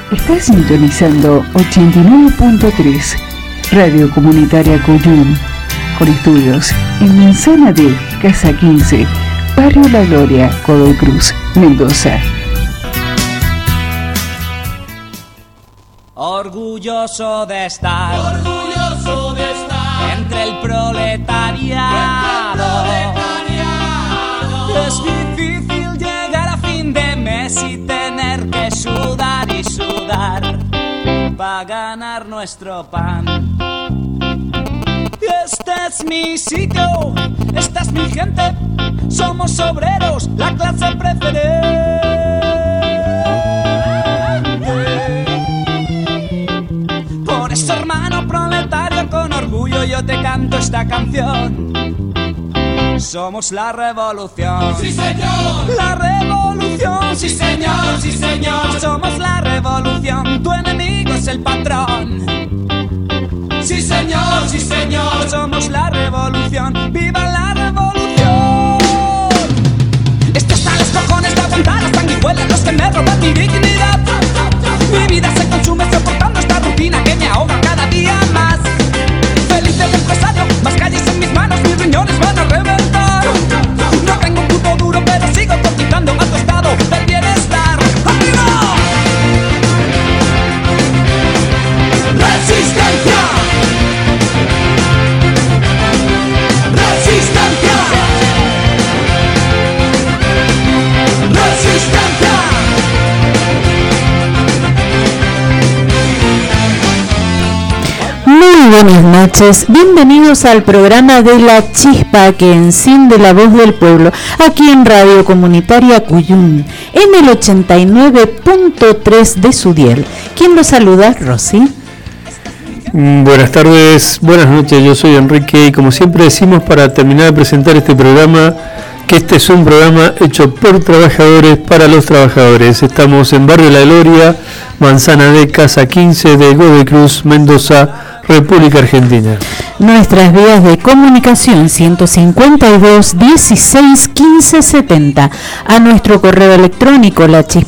Estás sintonizando 89.3 Radio Comunitaria Cuyum, con estudios en Manzana D, Casa 15, Barrio La Gloria, Godoy Cruz, Mendoza. Orgulloso de estar entre el proletariado. Es difícil llegar a fin de mes y tener que sudar y sudar para ganar nuestro pan. Este es mi sitio, esta es mi gente, somos obreros, la clase preferente. Por eso, hermano proletario, con orgullo yo te canto esta canción. Somos la revolución. ¡Sí, señor! La revolución. ¡Sí, señor! ¡Sí, señor! Somos la revolución. Tu enemigo es el patrón. ¡Sí, señor! ¡Sí, señor! Somos la revolución. ¡Viva la revolución! Esto está a los cojones de aguantar las sanguijuelas, los que me roban mi dignidad. Mi vida se consume soportando esta rutina que me ahoga cada día más. Feliz del empresario, más calles en mis manos, mis riñones van a reventar. No tengo un puto duro, pero sigo cotizando a tu estado del bienestar. ¡Arriba! ¡Resistencia! ¡Resistencia! ¡Resistencia! Muy buenas noches, bienvenidos al programa de La Chispa que enciende la voz del pueblo, aquí en Radio Comunitaria Cuyum, en el 89.3 de su dial. ¿Quién lo saluda? Rosy. Buenas tardes, buenas noches, yo soy Enrique y como siempre decimos para terminar de presentar este programa, que este es un programa hecho por trabajadores para los trabajadores. Estamos en Barrio La Gloria, Manzana D, Casa 15 de Godoy Cruz, Mendoza, República Argentina. Nuestras vías de comunicación 152 16 15 70, a nuestro correo electrónico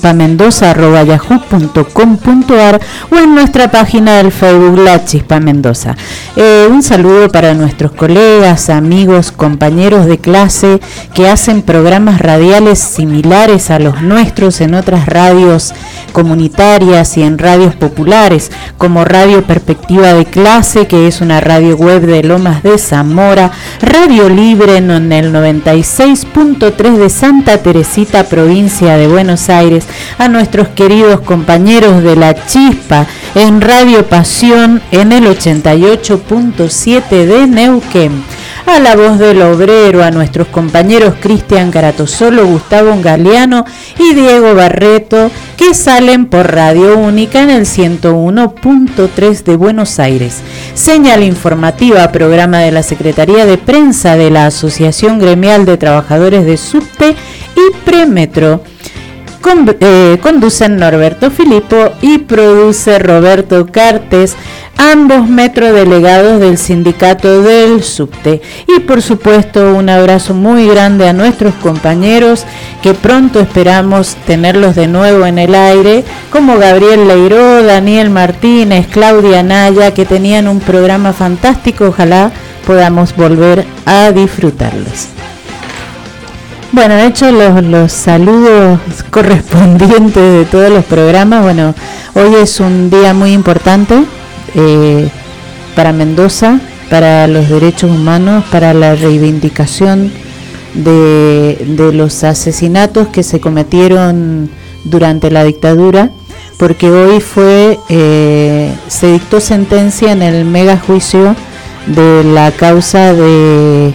lachispamendoza@yahoo.com.ar o en nuestra página del Facebook La Chispa Mendoza. Un saludo para nuestros colegas, amigos, compañeros de clase que hacen programas radiales similares a los nuestros en otras radios comunitarias y en radios populares, como Radio Perspectiva de Clase, que es una radio web de Lomas de Zamora, Radio Libre en el 96.3 de Santa Teresita, provincia de Buenos Aires, a nuestros queridos compañeros de La Chispa en Radio Pasión en el 88.7 de Neuquén, a La Voz del Obrero, a nuestros compañeros Cristian Caratosolo, Gustavo Galeano y Diego Barreto, que salen por Radio Única en el 101.3 de Buenos Aires. Señal informativa, programa de la Secretaría de Prensa de la Asociación Gremial de Trabajadores de Subte y Premetro. Conducen Norberto Filippo y produce Roberto Cartes, ambos metrodelegados del sindicato del Subte. Y por supuesto un abrazo muy grande a nuestros compañeros que pronto esperamos tenerlos de nuevo en el aire, como Gabriel Leiró, Daniel Martínez, Claudia Naya, que tenían un programa fantástico. Ojalá podamos volver a disfrutarlos. Bueno, he hecho los saludos correspondientes de todos los programas. Bueno, hoy es un día muy importante para Mendoza, para los derechos humanos, para la reivindicación de los asesinatos que se cometieron durante la dictadura, porque hoy se dictó sentencia en el mega juicio de la causa de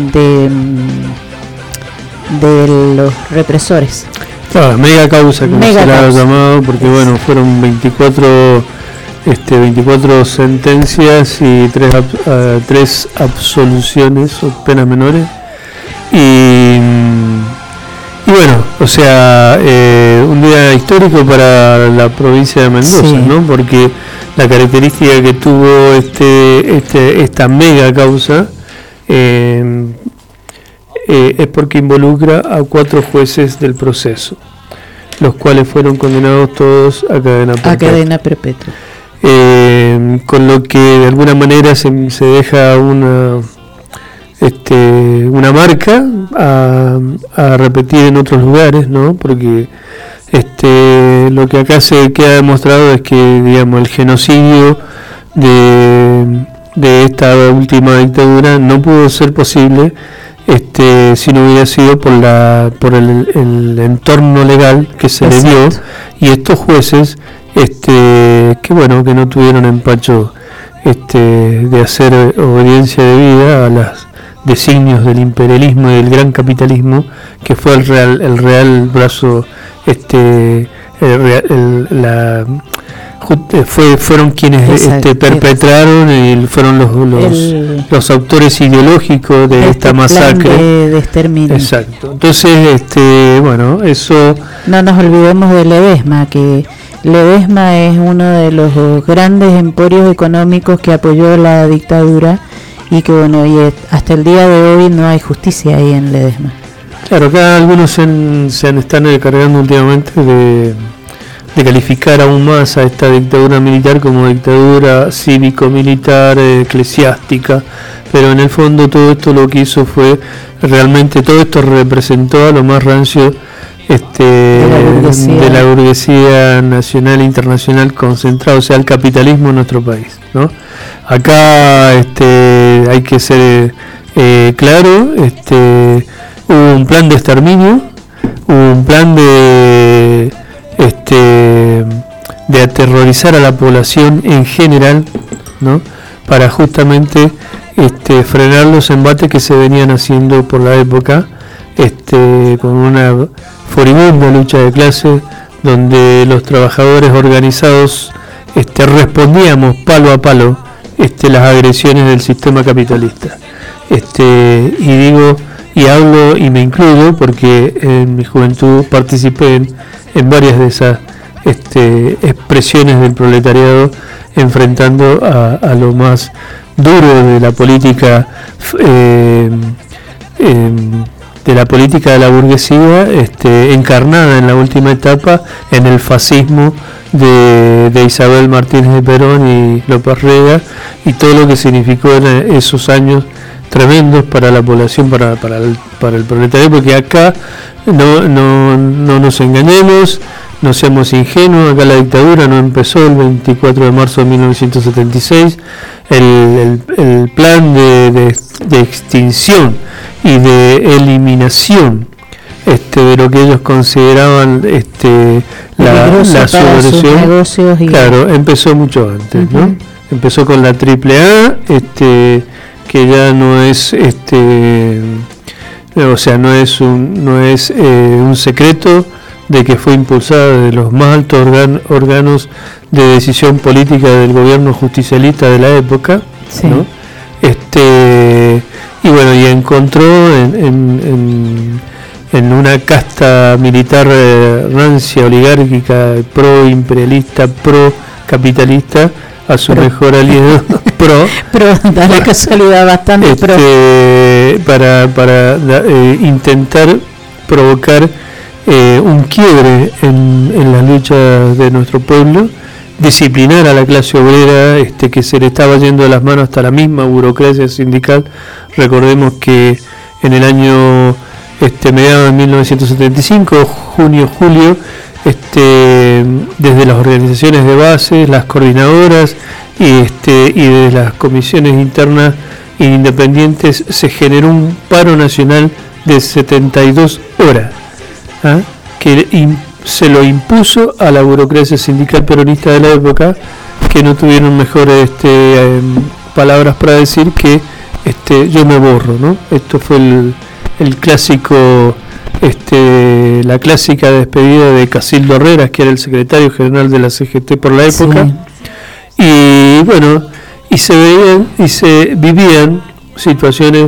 los represores. Claro, mega causa, como se la ha llamado, porque bueno, fueron 24 sentencias y 3 absoluciones o penas menores. Y bueno, o sea, un día histórico para la provincia de Mendoza, sí, ¿no? Porque la característica que tuvo esta mega causa es porque involucra a 4 jueces del proceso. los cuales fueron condenados todos a cadena perpetua. Con lo que de alguna manera se deja una marca a repetir en otros lugares, ¿no? Porque lo que acá se queda demostrado es que, digamos, el genocidio de esta última dictadura no pudo ser posible si no hubiera sido por el entorno legal que se le dio, y estos jueces que no tuvieron empacho de hacer obediencia debida a los designios del imperialismo y del gran capitalismo, que fue el real brazo, fueron quienes perpetraron y fueron los autores ideológicos de esta masacre, de exterminio. Exacto. Entonces, eso. No nos olvidemos de Ledesma, que Ledesma es uno de los grandes emporios económicos que apoyó la dictadura, y que y hasta el día de hoy no hay justicia ahí en Ledesma. Claro, acá algunos se están encargando últimamente de calificar aún más a esta dictadura militar como dictadura cívico-militar, eclesiástica, pero en el fondo todo esto lo que hizo fue realmente, todo esto representó a lo más rancio de la burguesía nacional e internacional concentrado, o sea, el capitalismo en nuestro país, ¿no? Acá hay que ser claro, hubo un plan de exterminio, hubo un plan de aterrorizar a la población en general, ¿no? Para justamente frenar los embates que se venían haciendo por la época, con una furibunda lucha de clases donde los trabajadores organizados respondíamos palo a palo las agresiones del sistema capitalista. Y hablo y me incluyo porque en mi juventud participé en varias de esas expresiones del proletariado, enfrentando a lo más duro de la política de la burguesía, encarnada en la última etapa en el fascismo de Isabel Martínez de Perón y López Rega, y todo lo que significó en esos años tremendos para la población, para el proletariado, porque acá no nos engañemos, no seamos ingenuos. Acá la dictadura no empezó el 24 de marzo de 1976, el plan de extinción y de eliminación de lo que ellos consideraban la subversión, claro, empezó mucho antes, ¿no? Empezó con la AAA, que ya no es no es un secreto de que fue impulsada de los más altos órganos de decisión política del gobierno justicialista de la época, sí, ¿no? Y encontró en una casta militar rancia, oligárquica, pro imperialista, pro capitalista, a su mejor aliado da la casualidad bastante para intentar provocar un quiebre en las luchas de nuestro pueblo, disciplinar a la clase obrera, que se le estaba yendo de las manos hasta la misma burocracia sindical. Recordemos que en el año mediados de 1975, junio-julio, desde las organizaciones de base, las coordinadoras y desde las comisiones internas e independientes se generó un paro nacional de 72 horas, que se lo impuso a la burocracia sindical peronista de la época, que no tuvieron mejores palabras para decir que yo me borro, ¿no? Esto fue el clásico, la clásica despedida de Casildo Herreras, que era el secretario general de la CGT por la época, sí. Y se veían y se vivían situaciones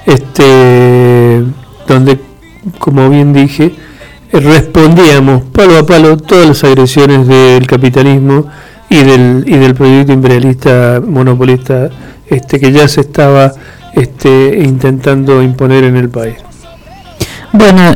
donde, como bien dije, respondíamos palo a palo todas las agresiones del capitalismo y del proyecto imperialista monopolista que ya se estaba intentando imponer en el país. Bueno,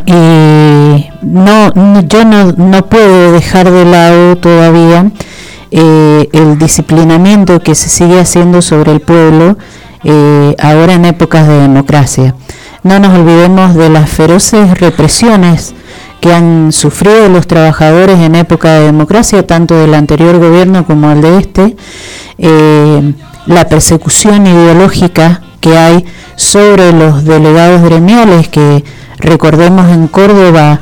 yo no puedo dejar de lado todavía el disciplinamiento que se sigue haciendo sobre el pueblo ahora en épocas de democracia. No nos olvidemos de las feroces represiones que han sufrido los trabajadores en época de democracia, tanto del anterior gobierno como el de este, la persecución ideológica que hay sobre los delegados gremiales, que recordemos en Córdoba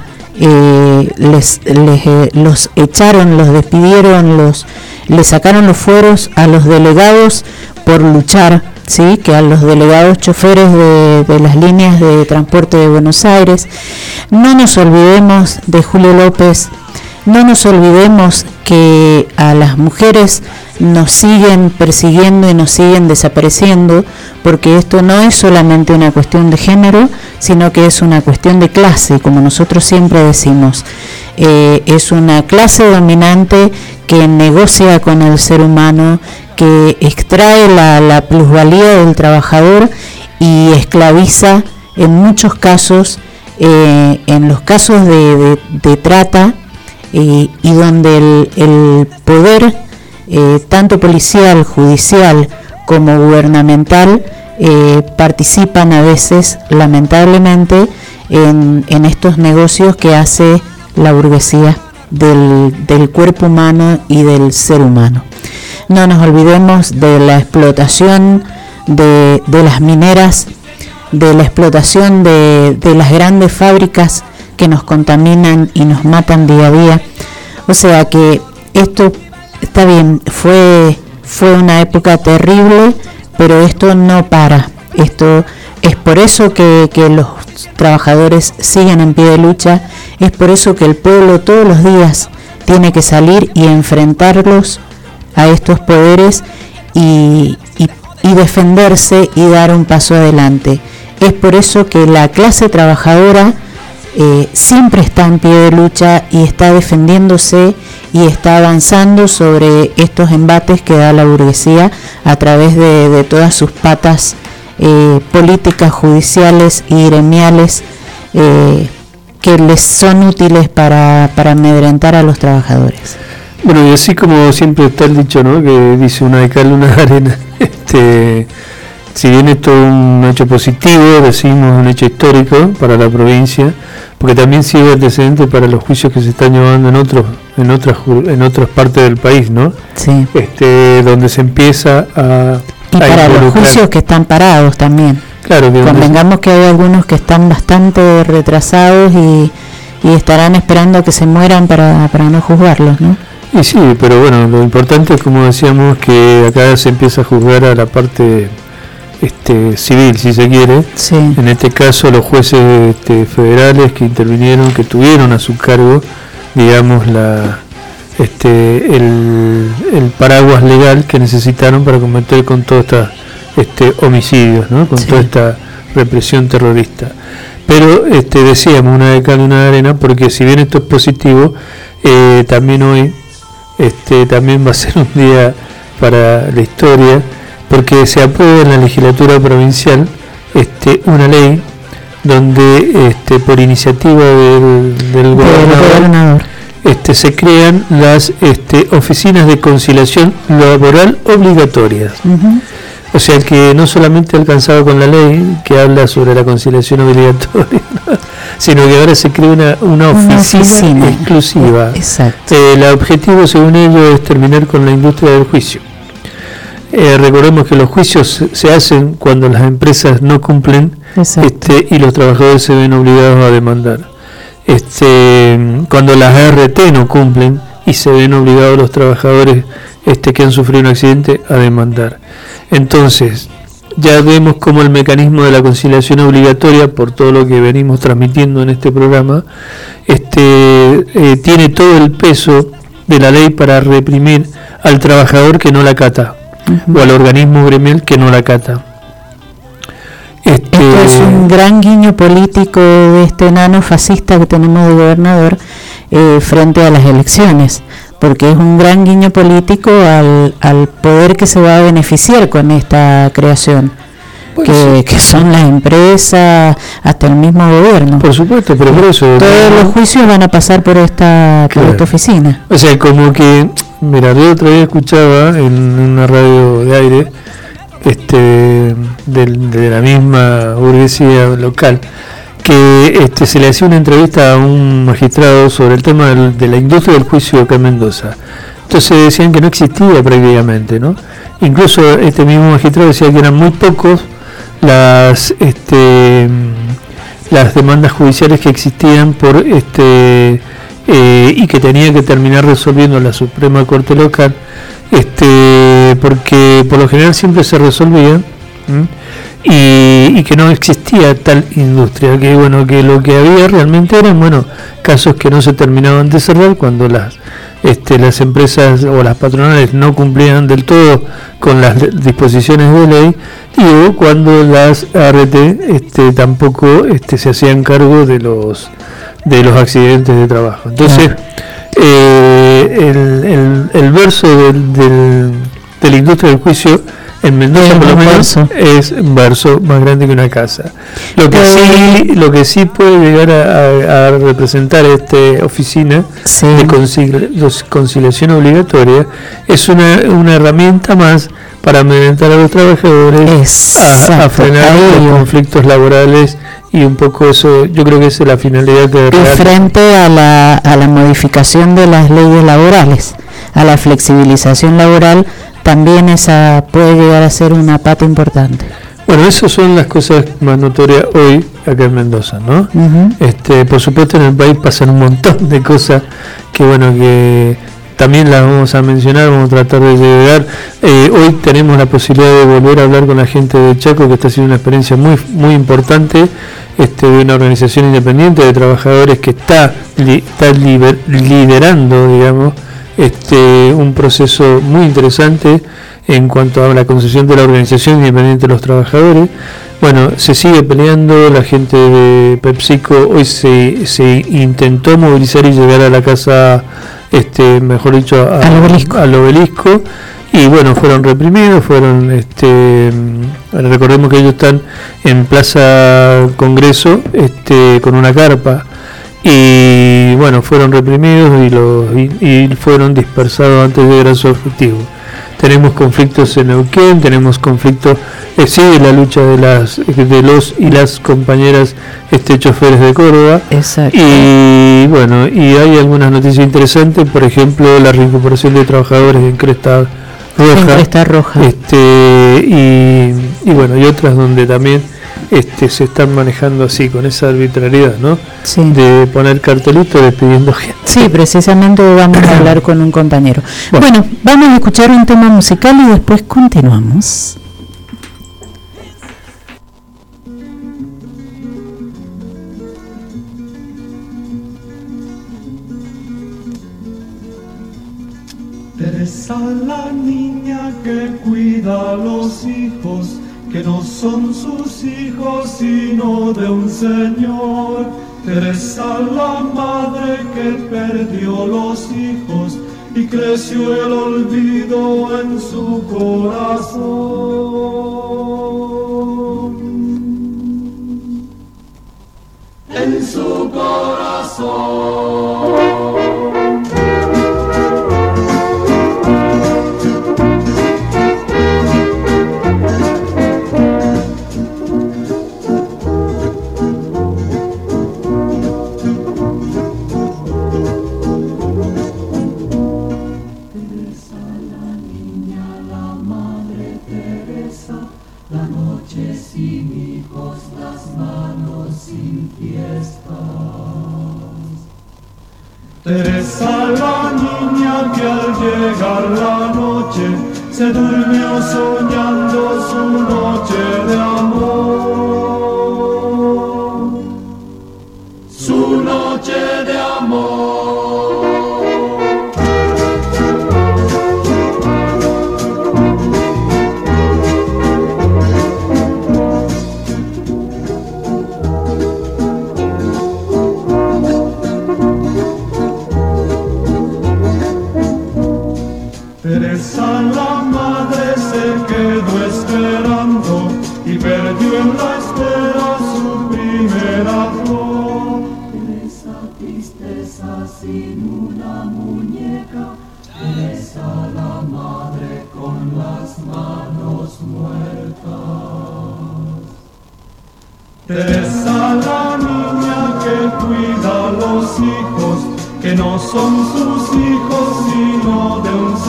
los echaron, los despidieron, les sacaron los fueros a los delegados por luchar, ¿sí? Que a los delegados choferes de las líneas de transporte de Buenos Aires. No nos olvidemos de Julio López, no nos olvidemos que a las mujeres nos siguen persiguiendo y nos siguen desapareciendo, porque esto no es solamente una cuestión de género, sino que es una cuestión de clase, como nosotros siempre decimos. Es una clase dominante que negocia con el ser humano, que extrae la plusvalía del trabajador y esclaviza en muchos casos, en los casos de trata, y donde el poder, tanto policial, judicial como gubernamental, participan a veces, lamentablemente, en estos negocios que hace la burguesía del cuerpo humano y del ser humano. No nos olvidemos de la explotación de las mineras, de la explotación de las grandes fábricas que nos contaminan y nos matan día a día. O sea que esto está bien, fue una época terrible, pero esto no para. Esto es por eso que los trabajadores siguen en pie de lucha, es por eso que el pueblo todos los días tiene que salir y enfrentarlos a estos poderes y defenderse y dar un paso adelante. Es por eso que la clase trabajadora siempre está en pie de lucha y está defendiéndose y está avanzando sobre estos embates que da la burguesía a través de todas sus patas políticas, judiciales y gremiales que les son útiles para amedrentar a los trabajadores. Bueno, y así como siempre está el dicho, ¿no?, que dice una de cal, una de arena, si bien esto es un hecho positivo, decimos un hecho histórico para la provincia, porque también sirve antecedente para los juicios que se están llevando en otras partes del país, ¿no? Sí. Donde se empieza y para los juicios que están parados también. Claro, que convengamos que hay algunos que están bastante retrasados y estarán esperando a que se mueran para no juzgarlos, ¿no? Y sí, pero bueno, lo importante es, como decíamos, que acá se empieza a juzgar a la parte civil, si se quiere. Sí. En este caso los jueces federales que intervinieron, que tuvieron a su cargo, digamos, el paraguas legal que necesitaron para combatir con todos estos homicidios, ¿no?, con toda esta represión terrorista. Pero decíamos una de cal, una de arena, porque si bien esto es positivo, también hoy también va a ser un día para la historia, porque se aprueba en la legislatura provincial una ley donde por iniciativa del gobernador se crean las oficinas de conciliación laboral obligatorias. Uh-huh. O sea que no solamente alcanzado con la ley que habla sobre la conciliación obligatoria, ¿no?, sino que ahora se crea una oficina exclusiva. Exacto. El objetivo, según ellos, es terminar con la industria del juicio. Recordemos que los juicios se hacen cuando las empresas no cumplen y los trabajadores se ven obligados a demandar. Cuando las ART no cumplen y se ven obligados los trabajadores que han sufrido un accidente a demandar. Entonces, ya vemos cómo el mecanismo de la conciliación obligatoria, por todo lo que venimos transmitiendo en este programa, tiene todo el peso de la ley para reprimir al trabajador que no la acata, o al organismo gremial que no la acata. Esto es un gran guiño político de este enano fascista que tenemos de gobernador frente a las elecciones, porque es un gran guiño político al poder que se va a beneficiar con esta creación, que son las empresas, hasta el mismo gobierno. Por supuesto, pero por eso... Todos los juicios van a pasar por esta oficina. O sea, como que, mira, yo otro día escuchaba en una radio de aire, de la misma burguesía local, que se le hacía una entrevista a un magistrado sobre el tema de la industria del juicio acá en Mendoza. Entonces decían que no existía prácticamente, ¿no? Incluso este mismo magistrado decía que eran muy pocos las demandas judiciales que existían por y que tenía que terminar resolviendo la Suprema Corte local, porque por lo general siempre se resolvían y que no existía tal industria, que bueno, que lo que había realmente eran casos que no se terminaban de cerrar cuando las empresas o las patronales no cumplían del todo con las disposiciones de ley, y cuando las ART tampoco se hacían cargo de los accidentes de trabajo. Entonces el verso de la industria del juicio en Mendoza por lo menos es un verso más grande que una casa. Lo que sí puede llegar a representar esta oficina de conciliación obligatoria es una herramienta más para amedrentar a los trabajadores a frenar los conflictos laborales, y un poco eso yo creo que esa es la finalidad que frente a la modificación de las leyes laborales, a la flexibilización laboral, también esa puede llegar a ser una pata importante. Bueno, esas son las cosas más notorias hoy acá en Mendoza, ¿no? Uh-huh. Por supuesto en el país pasan un montón de cosas que también las vamos a mencionar, vamos a tratar de llegar. Hoy tenemos la posibilidad de volver a hablar con la gente de Chaco, que está haciendo una experiencia muy muy importante, de una organización independiente de trabajadores que está liderando, digamos, un proceso muy interesante en cuanto a la concesión de la organización independiente de los trabajadores. Bueno, se sigue peleando, la gente de PepsiCo hoy se intentó movilizar y llegar a la casa, mejor dicho, al obelisco, y bueno, fueron reprimidos, recordemos que ellos están en Plaza Congreso, con una carpa, y bueno, fueron reprimidos y fueron dispersados antes de llegar a su objetivo. Tenemos conflictos en Neuquén, tenemos conflictos, sigue la lucha de los y las compañeras choferes de Córdoba. Exacto. Y bueno, y hay algunas noticias interesantes, por ejemplo, la recuperación de trabajadores en Cresta Roja. Y bueno, y otras donde también se están manejando así, con esa arbitrariedad, ¿no? Sí. De poner cartelitos despidiendo gente. Sí, precisamente vamos a hablar con un compañero. Bueno, vamos a escuchar un tema musical y después continuamos. Teresa, la niña que cuida a los hijos, que no son sus hijos sino de un señor. Teresa, la madre que perdió los hijos y creció el olvido en su corazón. En su corazón. Teresa, la niña que al llegar la noche se durmió soñando su noche de amor, su noche de amor. Teresa, la madre se quedó esperando y Teresa, la niña que cuida a los hijos, que no son sus hijos sino de un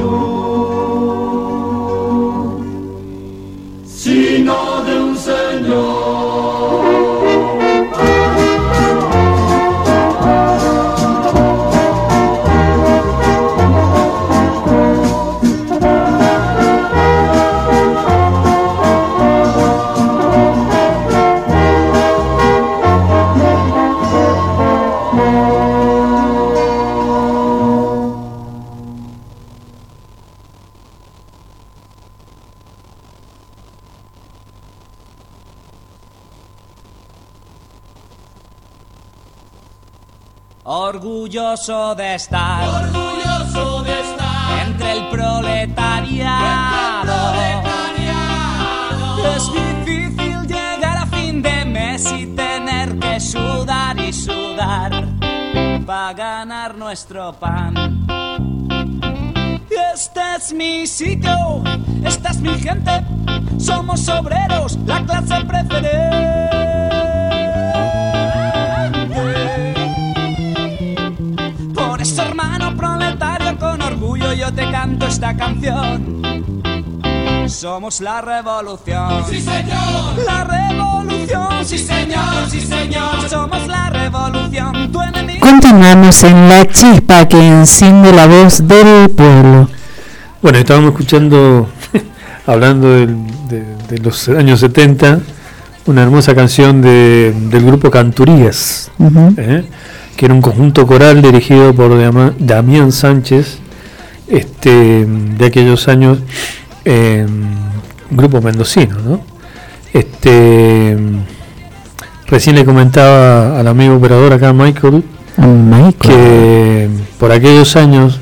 Señor, sino de un Señor. Orgulloso de estar entre el proletariado. Es difícil llegar a fin de mes y tener que sudar y sudar para ganar nuestro pan. Este es mi sitio, esta es mi gente, somos obreros, la clase preferente. Por eso, hermano proletario, con orgullo yo te canto esta canción. Somos la revolución. Sí, señor. La revolución. Sí, señor, sí, señor. Somos la revolución. Tu enemigo. Continuamos en La Chispa que enciende la voz del pueblo. Bueno, estábamos escuchando, hablando de los años 70, una hermosa canción del grupo Canturías, que era un conjunto coral dirigido por Damián Sánchez, de aquellos años, grupo mendocino, ¿no? Recién le comentaba al amigo operador acá, Michael, que por aquellos años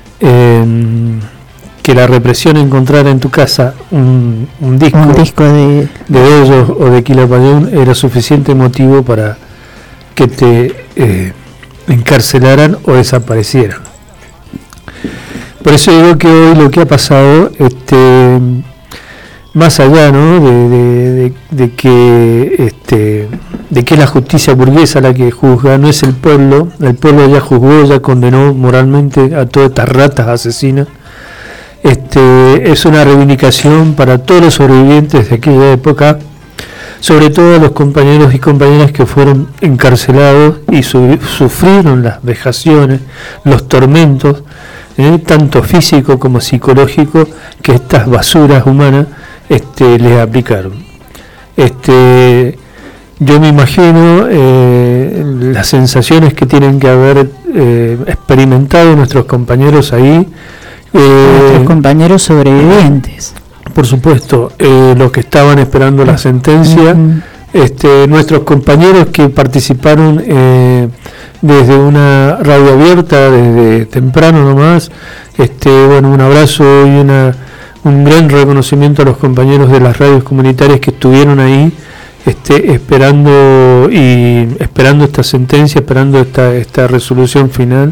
que la represión encontrara en tu casa un disco de ellos o de Quilapayún era suficiente motivo para que te encarcelaran o desaparecieran. Por eso digo que hoy lo que ha pasado, más allá, ¿no?, de que es la justicia burguesa la que juzga, no es el pueblo ya juzgó, ya condenó moralmente a todas estas ratas asesinas. Es una reivindicación para todos los sobrevivientes de aquella época, sobre todo a los compañeros y compañeras que fueron encarcelados y sufrieron las vejaciones, los tormentos, tanto físico como psicológico, que estas basuras humanas les aplicaron. Yo me imagino las sensaciones que tienen que haber experimentado nuestros compañeros ahí, nuestros compañeros sobrevivientes, por supuesto, los que estaban esperando la sentencia, nuestros compañeros que participaron desde una radio abierta desde temprano nomás, bueno, un abrazo y un gran reconocimiento a los compañeros de las radios comunitarias que estuvieron ahí esperando esta sentencia, esperando esta resolución final.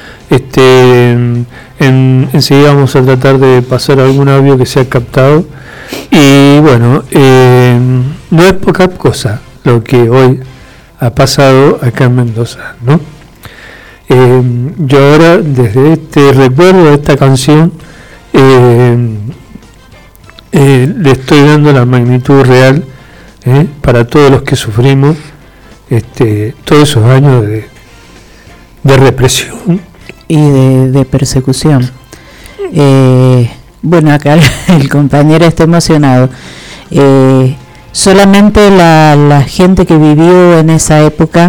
Enseguida vamos a tratar de pasar algún audio que se ha captado y bueno, no es poca cosa lo que hoy ha pasado acá en Mendoza, ¿no? Yo ahora, desde este recuerdo de esta canción, le estoy dando la magnitud real para todos los que sufrimos todos esos años de represión y de persecución. Bueno, acá el compañero está emocionado. Solamente la gente que vivió en esa época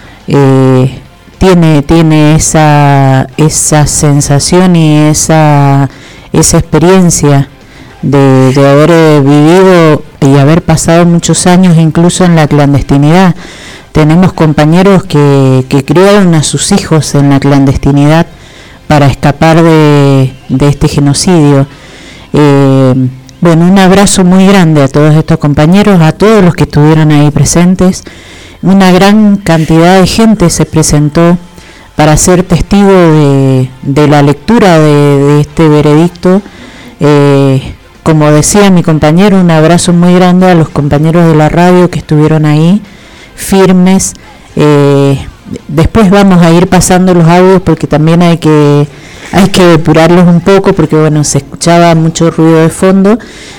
tiene esa sensación y esa experiencia de haber vivido y haber pasado muchos años incluso en la clandestinidad. Tenemos compañeros que criaron a sus hijos en la clandestinidad para escapar de este genocidio. Bueno, un abrazo muy grande a todos estos compañeros, a todos los que estuvieron ahí presentes. Una gran cantidad de gente se presentó para ser testigo de la lectura de este veredicto, como decía mi compañero, un abrazo muy grande a los compañeros de la radio que estuvieron ahí, firmes. Después vamos a ir pasando los audios porque también hay que depurarlos un poco porque bueno, se escuchaba mucho ruido de fondo,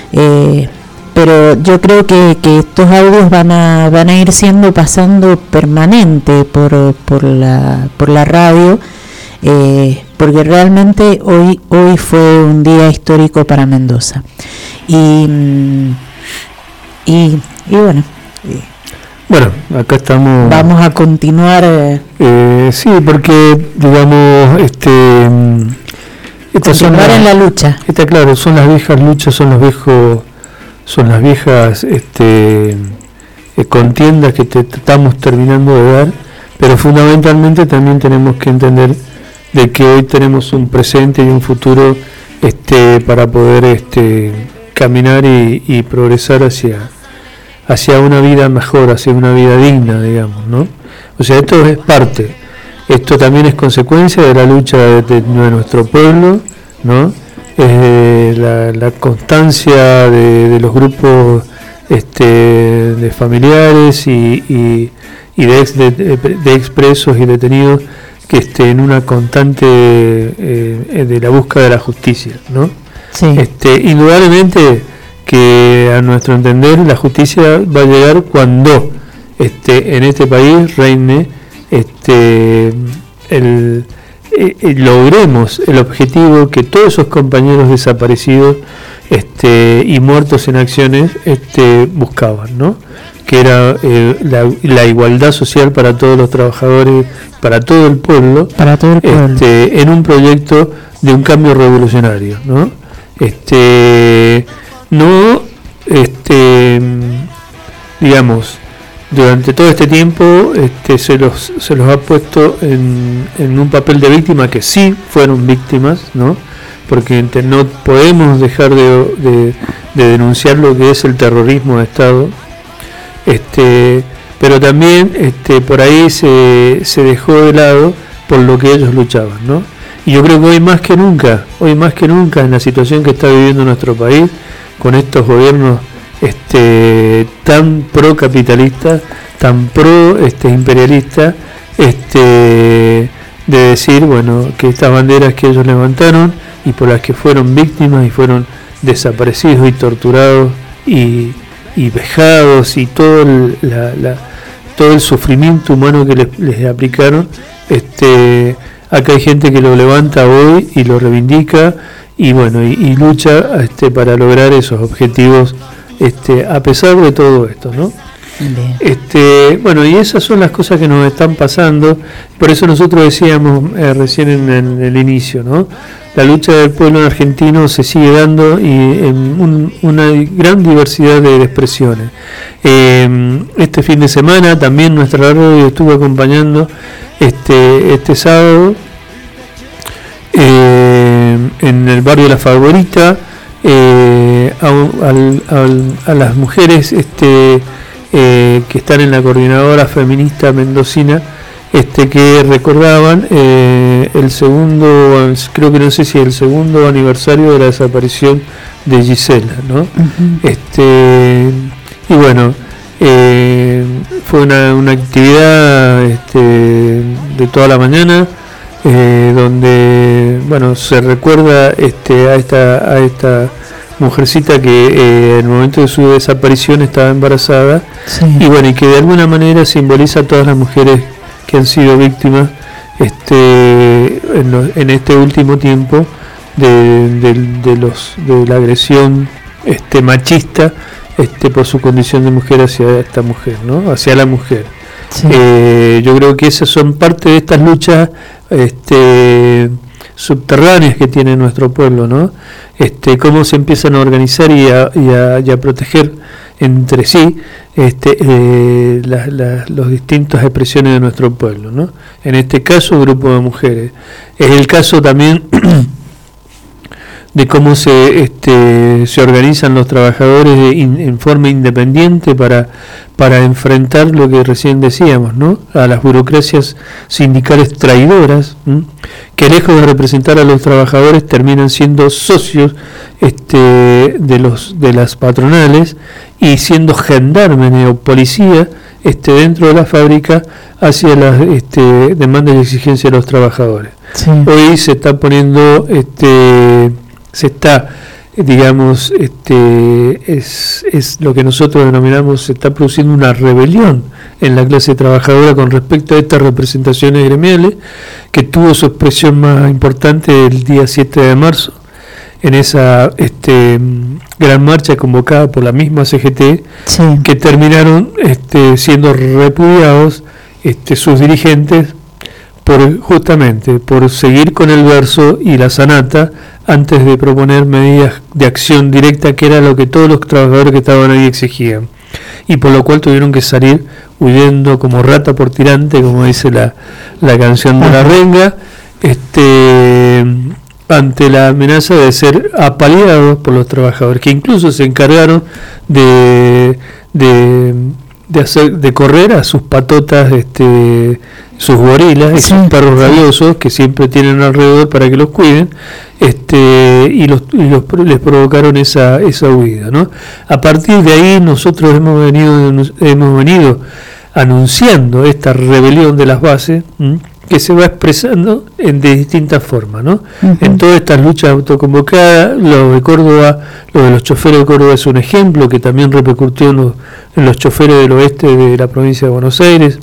pero yo creo que estos audios van a ir siendo pasando permanente por la radio, porque realmente hoy fue un día histórico para Mendoza y bueno. Bueno, acá estamos. Vamos a continuar. Sí, porque digamos, continuar en la lucha. Está claro, son las viejas luchas, son las viejas contiendas que estamos terminando de dar, pero fundamentalmente también tenemos que entender de que hoy tenemos un presente y un futuro para poder caminar y progresar hacia una vida mejor, hacia una vida digna, digamos, ¿no? O sea, esto es parte, esto también es consecuencia de la lucha de nuestro pueblo, ¿no? La constancia de los grupos de familiares y de expresos y detenidos que en una constante de la búsqueda de la justicia, ¿no? Sí. Indudablemente que a nuestro entender la justicia va a llegar cuando en este país reine logremos el objetivo que todos esos compañeros desaparecidos y muertos en acciones buscaban, ¿no? Que era la igualdad social para todos los trabajadores, para todo el pueblo, en un proyecto de un cambio revolucionario, ¿no? Digamos, durante todo este tiempo se los ha puesto en un papel de víctima, que sí fueron víctimas, ¿no? Porque no podemos dejar de denunciar lo que es el terrorismo de Estado, pero también por ahí se dejó de lado por lo que ellos luchaban, ¿no? Y yo creo que hoy más que nunca en la situación que está viviendo nuestro país, con estos gobiernos tan pro capitalistas, tan pro imperialistas, de decir, bueno, que estas banderas que ellos levantaron y por las que fueron víctimas y fueron desaparecidos y torturados y vejados y todo el sufrimiento humano que les aplicaron, acá hay gente que lo levanta hoy y lo reivindica y bueno, y lucha para lograr esos objetivos a pesar de todo esto, ¿no? Bueno, y esas son las cosas que nos están pasando, por eso nosotros decíamos recién en el inicio, ¿no? La lucha del pueblo argentino se sigue dando y en una gran diversidad de expresiones. Este fin de semana también nuestra radio estuvo acompañando este sábado en el barrio La Favorita a las mujeres que están en la coordinadora feminista mendocina, que recordaban el segundo, creo que no sé si el segundo aniversario de la desaparición de Gisela, ¿no? Y bueno, fue una actividad de toda la mañana, donde bueno, se recuerda a esta mujercita que en el momento de su desaparición estaba embarazada, sí. Y bueno, y que de alguna manera simboliza a todas las mujeres que han sido víctimas en este último tiempo de la agresión machista por su condición de mujer hacia esta mujer, ¿no? Hacia la mujer. Sí. Yo creo que esas son parte de estas luchas subterráneas que tiene nuestro pueblo, ¿no? Cómo se empiezan a organizar y a proteger entre sí las distintas expresiones de nuestro pueblo, ¿no? En este caso, grupo de mujeres. Es el caso también de cómo se organizan los trabajadores en forma independiente para para enfrentar lo que recién decíamos, ¿no? A las burocracias sindicales traidoras, que lejos de representar a los trabajadores terminan siendo socios de las patronales y siendo gendarmes o policía dentro de la fábrica hacia las demandas y exigencias de los trabajadores. Sí. Hoy se está poniendo, digamos, es lo que nosotros denominamos, se está produciendo una rebelión en la clase trabajadora con respecto a estas representaciones gremiales, que tuvo su expresión más importante el día 7 de marzo, en esa gran marcha convocada por la misma CGT, sí, que terminaron siendo repudiados sus dirigentes justamente por seguir con el verso y la sanata antes de proponer medidas de acción directa, que era lo que todos los trabajadores que estaban ahí exigían, y por lo cual tuvieron que salir huyendo como rata por tirante, como dice la canción de la renga, ante la amenaza de ser apaleados por los trabajadores, que incluso se encargaron de correr a sus patotas, sus gorilas y sus perros rabiosos que siempre tienen alrededor para que los cuiden, y les provocaron esa huida, ¿no? A partir de ahí nosotros hemos venido anunciando esta rebelión de las bases, que se va expresando de distintas formas, ¿no? Uh-huh. En todas estas luchas autoconvocadas, lo de Córdoba, lo de los choferes de Córdoba es un ejemplo que también repercutió en los choferes del oeste de la provincia de Buenos Aires.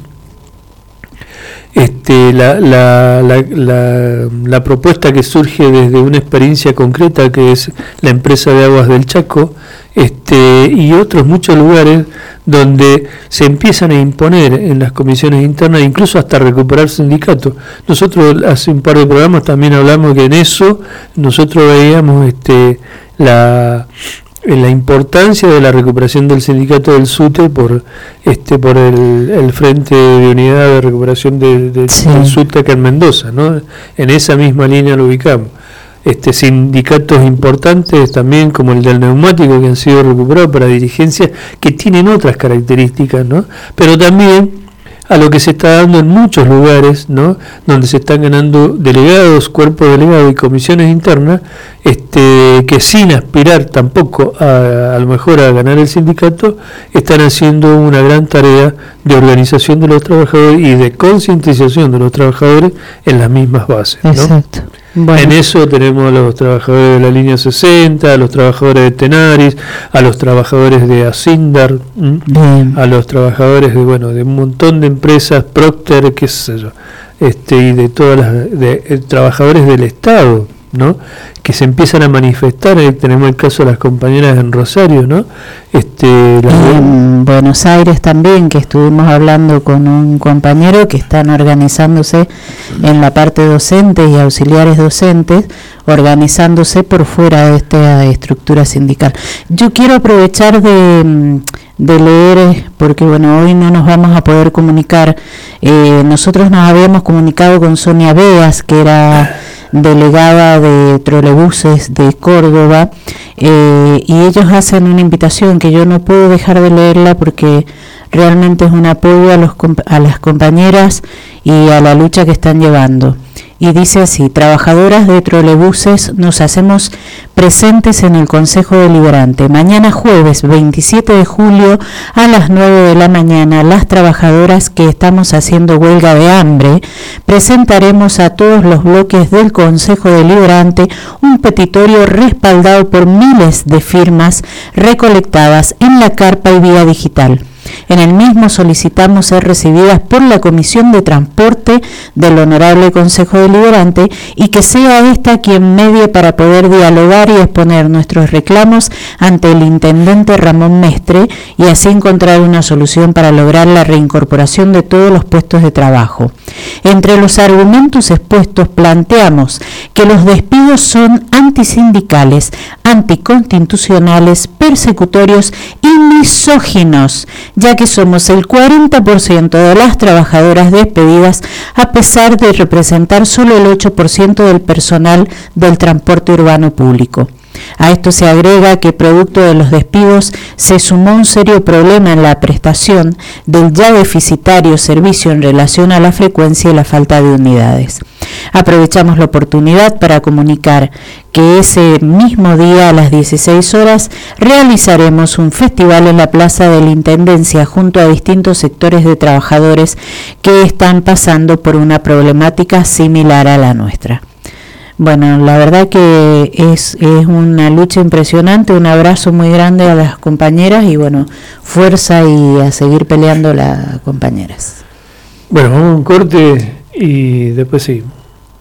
La propuesta que surge desde una experiencia concreta, que es la empresa de aguas del Chaco, y otros muchos lugares donde se empiezan a imponer en las comisiones internas, incluso hasta recuperar sindicatos. Nosotros hace un par de programas también hablamos que en eso nosotros veíamos la importancia de la recuperación del sindicato del SUTE por el Frente de Unidad de Recuperación del SUTE acá en Mendoza, ¿no? En esa misma línea lo ubicamos. Sindicatos importantes también, como el del neumático, que han sido recuperados para dirigencias que tienen otras características, ¿no? Pero también a lo que se está dando en muchos lugares, ¿no? Donde se están ganando delegados, cuerpos delegados y comisiones internas, que sin aspirar tampoco a lo mejor a ganar el sindicato, están haciendo una gran tarea de organización de los trabajadores y de concientización de los trabajadores en las mismas bases, ¿no? Exacto. Bueno. En eso tenemos a los trabajadores de la línea 60, a los trabajadores de Tenaris, a los trabajadores de Asindar, a los trabajadores de un montón de empresas, Procter, qué sé yo, y de todas las trabajadores del Estado, ¿no? Que se empiezan a manifestar. Ahí tenemos el caso de las compañeras en Rosario, ¿no? En Buenos Aires también, que estuvimos hablando con un compañero que están organizándose en la parte docente y auxiliares docentes, organizándose por fuera de esta estructura sindical. Yo quiero aprovechar de leer, porque hoy no nos vamos a poder comunicar. Nosotros nos habíamos comunicado con Sonia Beas, que era delegada de trolebuses de Córdoba, y ellos hacen una invitación que yo no puedo dejar de leerla porque realmente es un apoyo a las compañeras y a la lucha que están llevando. Y dice así: trabajadoras de trolebuses, nos hacemos presentes en el Consejo Deliberante. Mañana jueves 27 de julio a las 9 de la mañana, las trabajadoras que estamos haciendo huelga de hambre, presentaremos a todos los bloques del Consejo Deliberante un petitorio respaldado por miles de firmas recolectadas en la carpa y vía digital. En el mismo solicitamos ser recibidas por la Comisión de Transporte del Honorable Consejo Deliberante y que sea esta quien medie para poder dialogar y exponer nuestros reclamos ante el Intendente Ramón Mestre y así encontrar una solución para lograr la reincorporación de todos los puestos de trabajo. Entre los argumentos expuestos planteamos que los despidos son antisindicales, anticonstitucionales, persecutorios y misóginos, ya que somos el 40% de las trabajadoras despedidas, a pesar de representar solo el 8% del personal del transporte urbano público. A esto se agrega que producto de los despidos se sumó un serio problema en la prestación del ya deficitario servicio en relación a la frecuencia y la falta de unidades. Aprovechamos la oportunidad para comunicar que ese mismo día a las 16 horas realizaremos un festival en la Plaza de la Intendencia junto a distintos sectores de trabajadores que están pasando por una problemática similar a la nuestra. Bueno, la verdad que es una lucha impresionante, un abrazo muy grande a las compañeras y bueno, fuerza y a seguir peleando las compañeras. Bueno, vamos a un corte y después seguimos.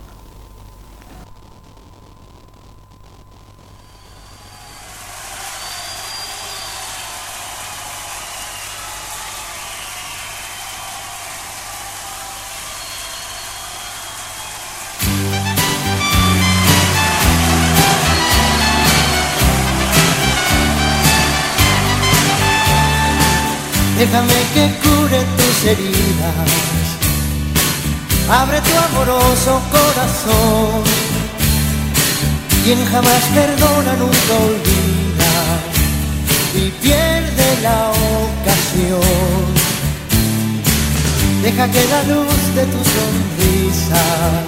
Déjame que cure tus heridas, abre tu amoroso corazón. Quien jamás perdona nunca olvida y pierde la ocasión. Deja que la luz de tu sonrisa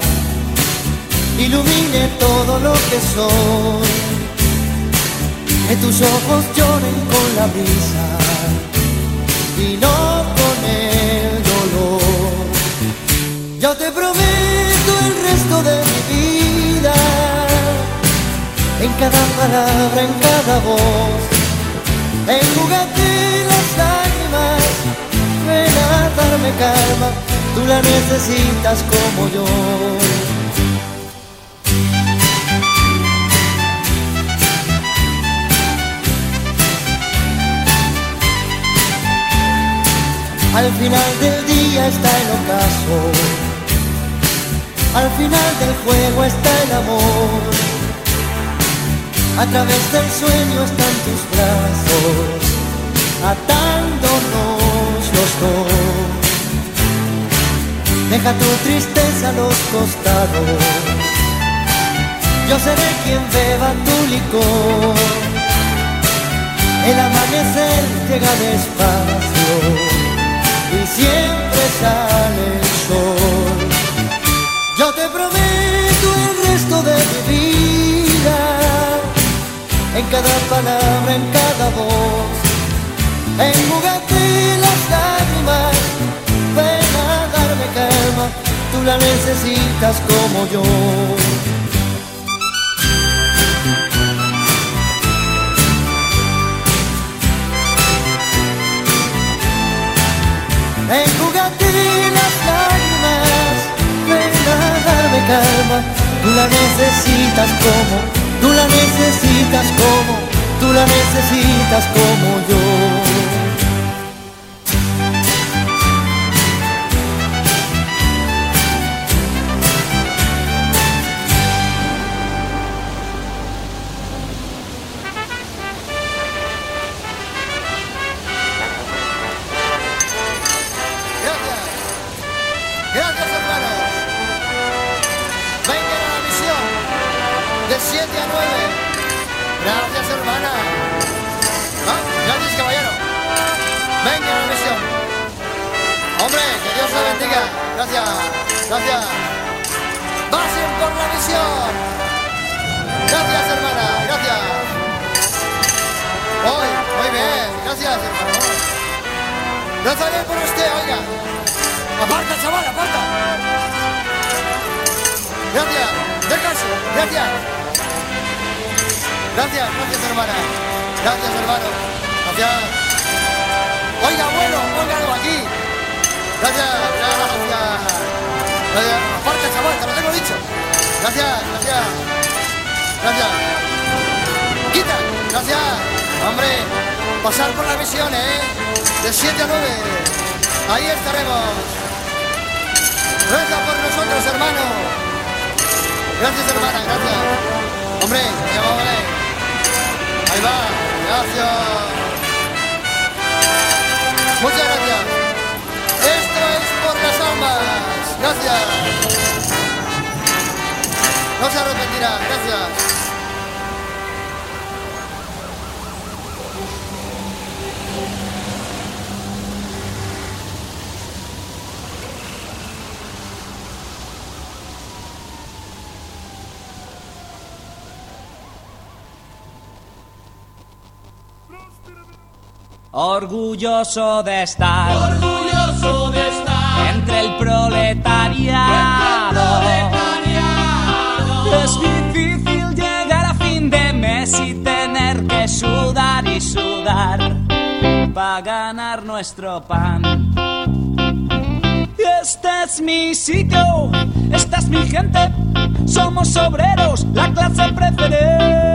ilumine todo lo que soy, que tus ojos lloren con la brisa y no con el dolor. Yo te prometo el resto de mi vida, en cada palabra, en cada voz, enjúgate las lágrimas, ven a darme calma, tú la necesitas como yo. Al final del día está el ocaso, al final del juego está el amor, a través del sueño están tus brazos, atándonos los dos. Deja tu tristeza a los costados, yo seré quien beba tu licor. El amanecer llega despacio y siempre sale el sol. Yo te prometo el resto de mi vida, en cada palabra, en cada voz, enjúgate las lágrimas, ven a darme calma, tú la necesitas como yo. Enjúgate las lágrimas, ven a darme calma, tú la necesitas como, tú la necesitas como, tú la necesitas como yo. Gracias hermanos, vengan a la misión de 7 a 9. Gracias hermana. Gracias caballero. Vengan a la misión. Hombre, que Dios te bendiga. Gracias, gracias. Pasen por la misión. Gracias hermana, gracias. Hoy, muy bien, gracias hermano. Rezaré por usted, oiga. Aparta, chaval, aparta. Gracias, descanso, gracias. Gracias, gracias hermana. Gracias hermano. Gracias. Oiga, abuelo, póngalo aquí. Gracias, gracias. Gracias. Aparta, chaval, te lo tengo dicho. Gracias, gracias. Gracias. Quita, gracias. Hombre, pasar por la misión, de 7 a 9. Ahí estaremos. Reza por nosotros, hermano. Gracias, hermana, gracias. Hombre, ya vamos, ahí va, gracias. Muchas gracias. Esto es por las almas. Gracias. No se arrepentirá, gracias. orgulloso de estar entre el proletariado. Es difícil llegar a fin de mes y tener que sudar y sudar para ganar nuestro pan. Este es mi sitio, esta es mi gente, somos obreros, la clase preferente.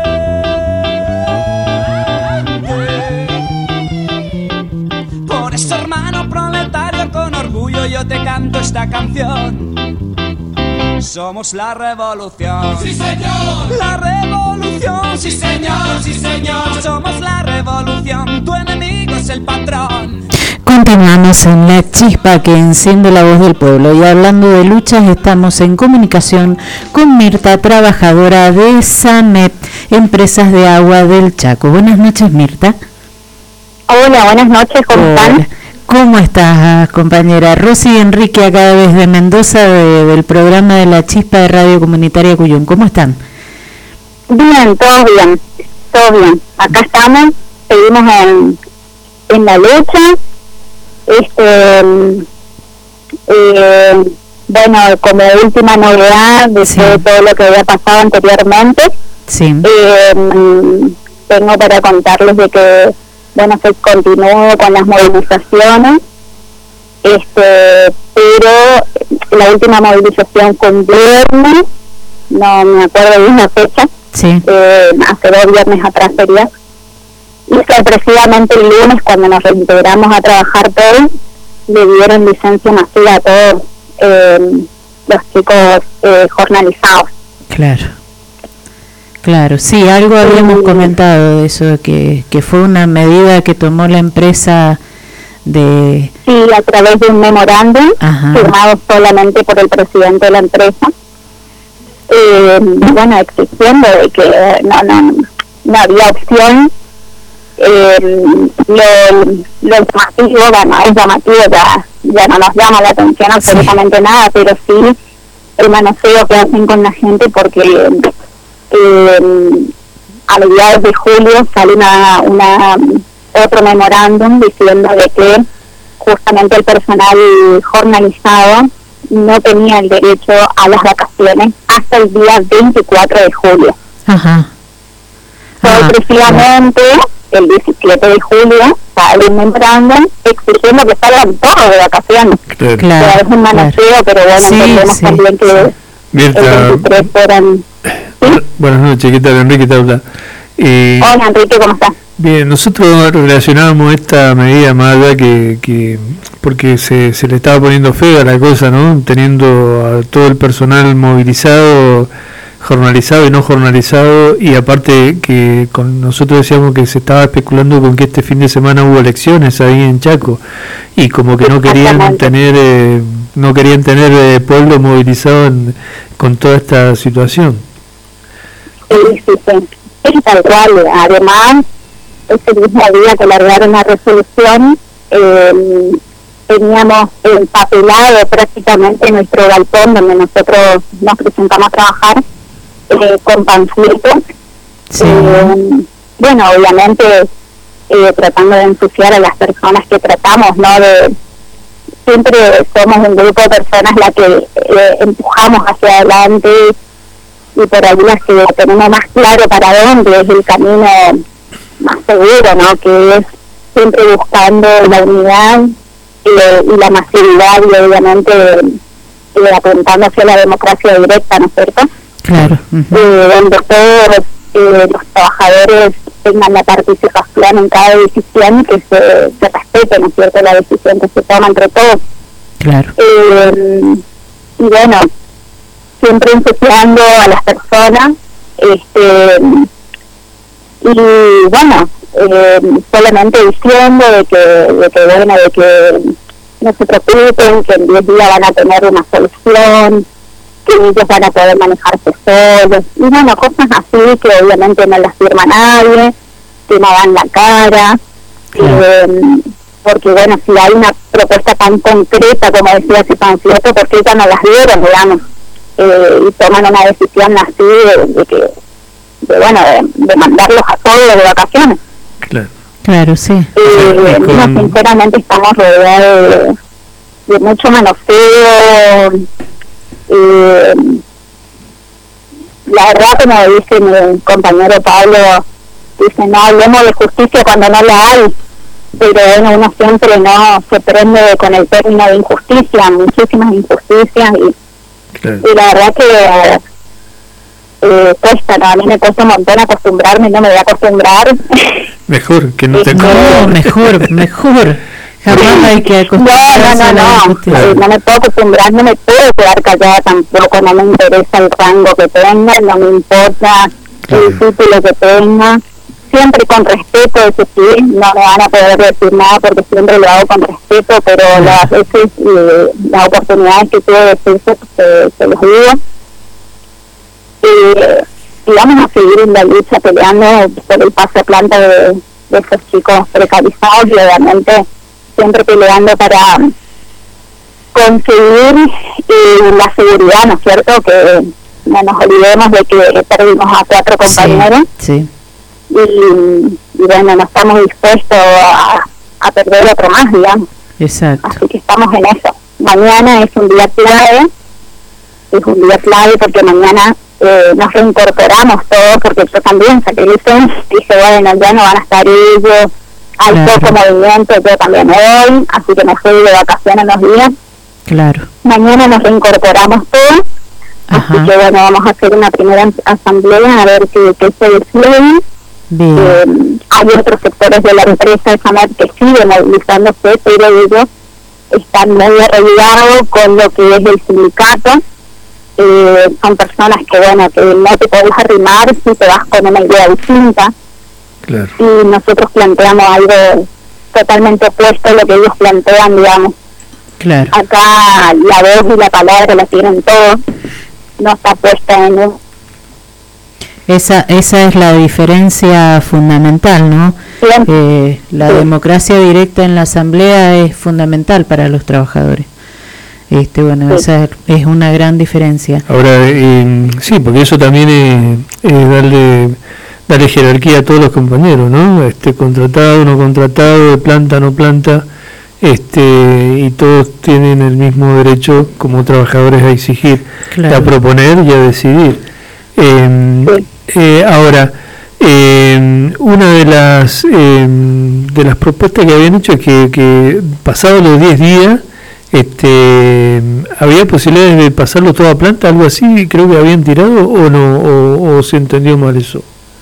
Por eso, hermano proletario, con orgullo yo te canto esta canción. Somos la revolución. Sí, señor. La revolución. Sí, señor, sí, señor. Somos la revolución. Tu enemigo es el patrón. Continuamos en La Chispa que enciende la voz del pueblo y hablando de luchas estamos en comunicación con Mirta, trabajadora de SAMEP, Empresas de Agua del Chaco. Buenas noches, Mirta. Hola, buenas noches, ¿cómo están? ¿Cómo estás, compañera? Rosy y Enrique acá desde Mendoza del programa de La Chispa de Radio Comunitaria Cuyum. ¿Cómo están? Bien, todo bien, todo bien. Acá estamos, seguimos en la lucha. Bueno, como última novedad de todo lo que había pasado anteriormente, tengo para contarles de que bueno, se continuó con las movilizaciones, pero la última movilización fue un viernes, no me acuerdo bien la fecha, hace 2 viernes atrás sería, y sorpresivamente el lunes, cuando nos reintegramos a trabajar todos, le dieron licencia masiva a todos los chicos jornalizados. Claro, sí, algo habíamos comentado de eso, que fue una medida que tomó la empresa de... Sí, a través de un memorándum firmado solamente por el presidente de la empresa, bueno, exigiendo de que no había opción. Lo llamativo, bueno, es llamativo, ya no nos llama la atención absolutamente nada, pero sí el manoseo que hacen con la gente, porque a mediados de julio sale otro memorándum diciendo de que justamente el personal jornalizado no tenía el derecho a las vacaciones hasta el día 24 de julio. Sorpresivamente, el 17 de julio sale un memorándum exigiendo que salgan todos de vacaciones. Claro, es un manoseo, pero bueno, entendemos también que Mirta, el 23 fueron... Buenas noches, ¿qué tal? Enrique te habla. Hola Enrique, ¿cómo estás? Bien, nosotros relacionábamos esta medida más allá que porque se le estaba poniendo feo a la cosa, ¿no? Teniendo a todo el personal movilizado, jornalizado y no jornalizado, y aparte que nosotros decíamos que se estaba especulando con que este fin de semana hubo elecciones ahí en Chaco, y como que no querían tener pueblo movilizado con toda esta situación. Sí, es tal cual. Además, ese mismo día que largaron la resolución, teníamos empapelado prácticamente nuestro galpón donde nosotros nos presentamos a trabajar, con panfletos. Bueno, obviamente tratando de ensuciar a las personas que tratamos, ¿no? Siempre somos un grupo de personas las que empujamos hacia adelante, y por ahí las que tenemos más claro para dónde es el camino más seguro, ¿no? Que es siempre buscando la unidad y la masividad, y obviamente apuntando hacia la democracia directa, ¿no es cierto? Claro. Donde todos los trabajadores tengan la participación en cada decisión y que se respete, ¿no es cierto?, la decisión que se toma entre todos. Claro. Y bueno, siempre ensuciando a las personas, y bueno, solamente diciendo de que no se preocupen, que en 10 días van a tener una solución, que ellos van a poder manejarse solos, y bueno, cosas así que obviamente no las firma nadie, que no dan la cara, porque bueno, si hay una propuesta tan concreta como decía ese panfleto, porque ellos no las dieron, digamos, y toman una decisión así de mandarlos a todos de vacaciones. Claro, sí. No, sinceramente estamos rodeados de mucho manoseo. La verdad, como dice mi compañero Pablo, dice, no hablemos de justicia cuando no la hay, pero bueno, uno siempre no se prende con el término de injusticia, muchísimas injusticias, y la verdad que cuesta, ¿no? A mí me cuesta un montón acostumbrarme, no me voy a acostumbrar. Mejor que no te acostumbres. No, mejor. Jamás hay que acostumbrarse no me puedo acostumbrar, no me puedo quedar callada tampoco, no me interesa el rango que tenga, no me importa el título que tenga, siempre con respeto, eso sí, no me van a poder decir nada porque siempre lo hago con respeto, pero las veces, las oportunidades que tuve de decirse, se los digo. Y vamos a seguir en la lucha peleando por el paso a planta de esos chicos precarizados y obviamente siempre peleando para conseguir la seguridad, ¿no es cierto? Que no nos olvidemos de que perdimos a 4 compañeros. Sí. Y bueno, no estamos dispuestos a perder otro más, digamos. Exacto. Así que estamos en eso. Mañana es un día clave porque mañana nos reincorporamos todos, porque yo también saqué licencia, dije, bueno, ya no van a estar ellos, hay poco movimiento, yo también hoy, así que me fui de vacaciones unos días. Claro. Mañana nos reincorporamos todos, así que bueno, vamos a hacer una primera asamblea a ver qué se decide. Hay otros sectores de la empresa de SAMER que siguen movilizándose, pero ellos están muy arreglados con lo que es el sindicato. Son personas que bueno, que no te podés arrimar si te vas con una idea distinta. Claro. Y nosotros planteamos algo totalmente opuesto a lo que ellos plantean, digamos. Claro. Acá la voz y la palabra la tienen todos, no está puesta en un... Esa es la diferencia fundamental, ¿no? La democracia directa en la asamblea es fundamental para los trabajadores. Bueno, esa es una gran diferencia. Ahora, sí, porque eso también es darle jerarquía a todos los compañeros, ¿no? Contratado, no contratado, de planta, no planta, y todos tienen el mismo derecho como trabajadores a exigir, a proponer y a decidir. Ahora, una de las propuestas que habían hecho es que pasados los 10 días había posibilidades de pasarlo todo a planta, algo así creo que habían tirado, o no, o se entendió mal eso.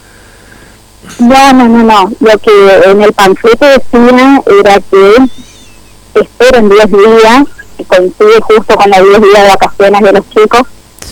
No, lo que en el panfleto decía era que esperen 10 días, que coincide justo con los 10 días de vacaciones de los chicos,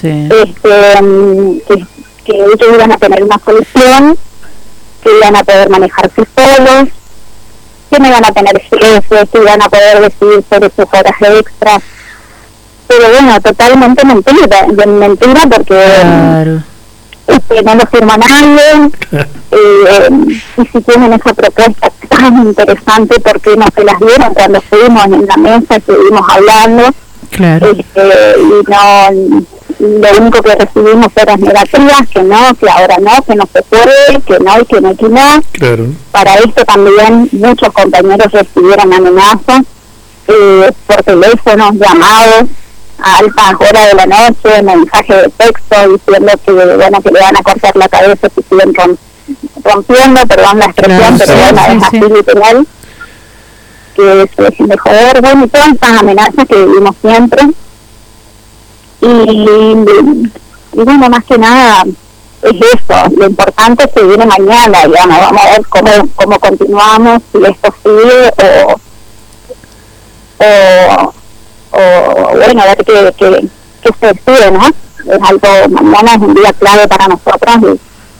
que ellos iban a tener una solución, que iban a poder manejarse solos, que no iban a tener jefes, que iban a poder decidir sobre sus horas extras. Pero bueno, totalmente mentira porque no lo firma nadie. Y si tienen esa propuesta tan interesante, ¿por qué no se las dieron cuando estuvimos en la mesa, estuvimos hablando? Claro. Y no, lo único que recibimos eran negativas, que ahora no, que no se puede, que no y que no. Claro. Para esto también muchos compañeros recibieron amenazas por teléfonos, llamados a altas horas de la noche, mensajes de texto diciendo que bueno, que le van a cortar la cabeza si siguen rompiendo, perdón la expresión, pero bueno, es así literal, que se dejen de joder, bueno, y todas estas amenazas que vivimos siempre. Y bueno, más que nada es eso, lo importante es que viene mañana, digamos, vamos a ver cómo continuamos, si esto sigue o bueno, a ver qué se decide, ¿no? Es algo, mañana es un día clave para nosotros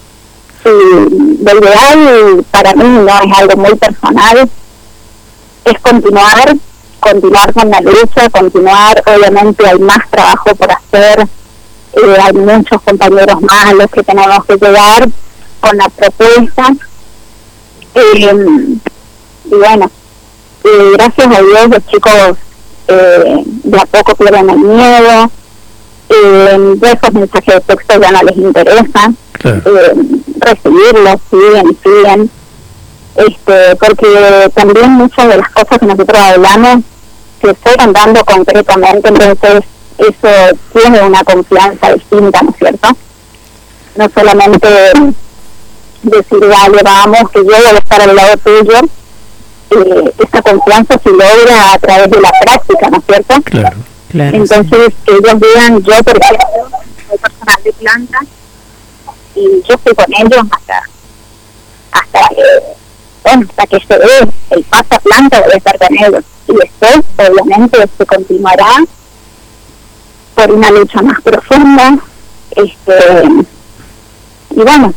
y lo ideal para mí no es algo muy personal, es continuar con la lucha, continuar, obviamente hay más trabajo por hacer, hay muchos compañeros más a los que tenemos que llegar con la propuesta, y bueno, gracias a Dios los chicos de a poco pierden el miedo, de esos mensajes de texto ya no les interesa, claro. Recibirlos, siguen, porque también muchas de las cosas que nosotros hablamos se fueron dando concretamente, entonces eso tiene una confianza distinta, ¿no es cierto? No solamente decir, vale, vamos, que yo voy a estar al lado tuyo, esa confianza se logra a través de la práctica, ¿no es cierto? Claro. Entonces, que ellos vean, yo, por ejemplo, soy personal de plantas, y yo estoy con ellos hasta que se dé el paso a planta, voy a estar con ellos. Y después, obviamente, se continuará por una lucha más profunda, y bueno,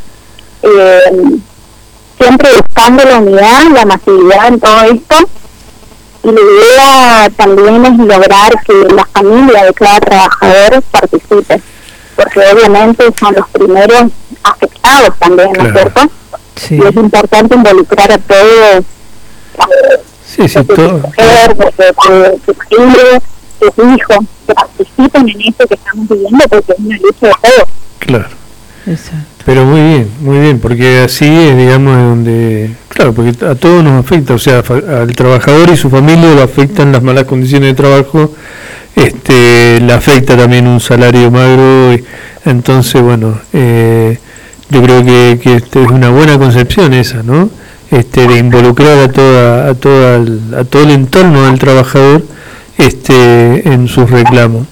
siempre buscando la unidad, la masividad en todo esto, y la idea también es lograr que la familia de cada trabajador participe, porque obviamente son los primeros afectados también, ¿no es cierto? Sí. Y es importante involucrar a todos, todo. mujer, sus hijos, que participen en esto que estamos viviendo, porque es una lucha de todos. Claro. Exacto. Pero muy bien, porque así es, digamos, donde, claro, porque a todos nos afecta, o sea, al trabajador y su familia lo afectan las malas condiciones de trabajo, le afecta también un salario magro, entonces, bueno, yo creo que es una buena concepción esa, ¿no? De involucrar a todo el entorno del trabajador, en sus reclamos.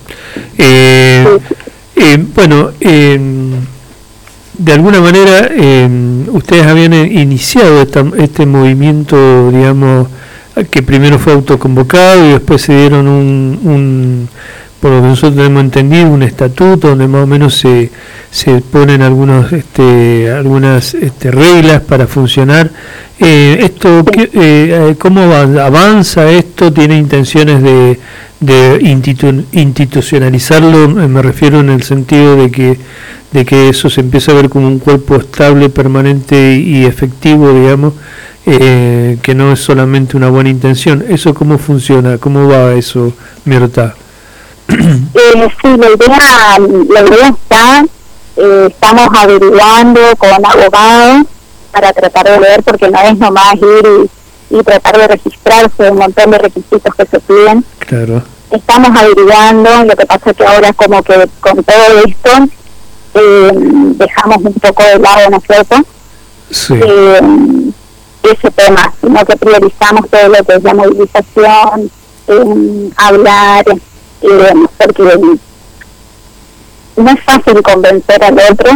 Bueno, de alguna manera ustedes habían iniciado este movimiento, digamos, que primero fue autoconvocado y después se dieron por lo que nosotros hemos entendido, un estatuto donde más o menos se ponen algunas reglas para funcionar. Esto ¿cómo avanza esto? ¿Tiene intenciones de institucionalizarlo? Me refiero en el sentido de que eso se empieza a ver como un cuerpo estable, permanente y efectivo, digamos, que no es solamente una buena intención. ¿Eso cómo funciona? ¿Cómo va eso, Mirta? Sí, la idea está, estamos averiguando con abogados para tratar de ver, porque no es nomás ir y tratar de registrarse, un montón de requisitos que se piden. Claro. Estamos averiguando, lo que pasa es que ahora como que con todo esto dejamos un poco de lado, ¿no es cierto? Sí. Ese tema, sino que priorizamos todo lo que es la movilización, hablar, porque no es fácil convencer al otro,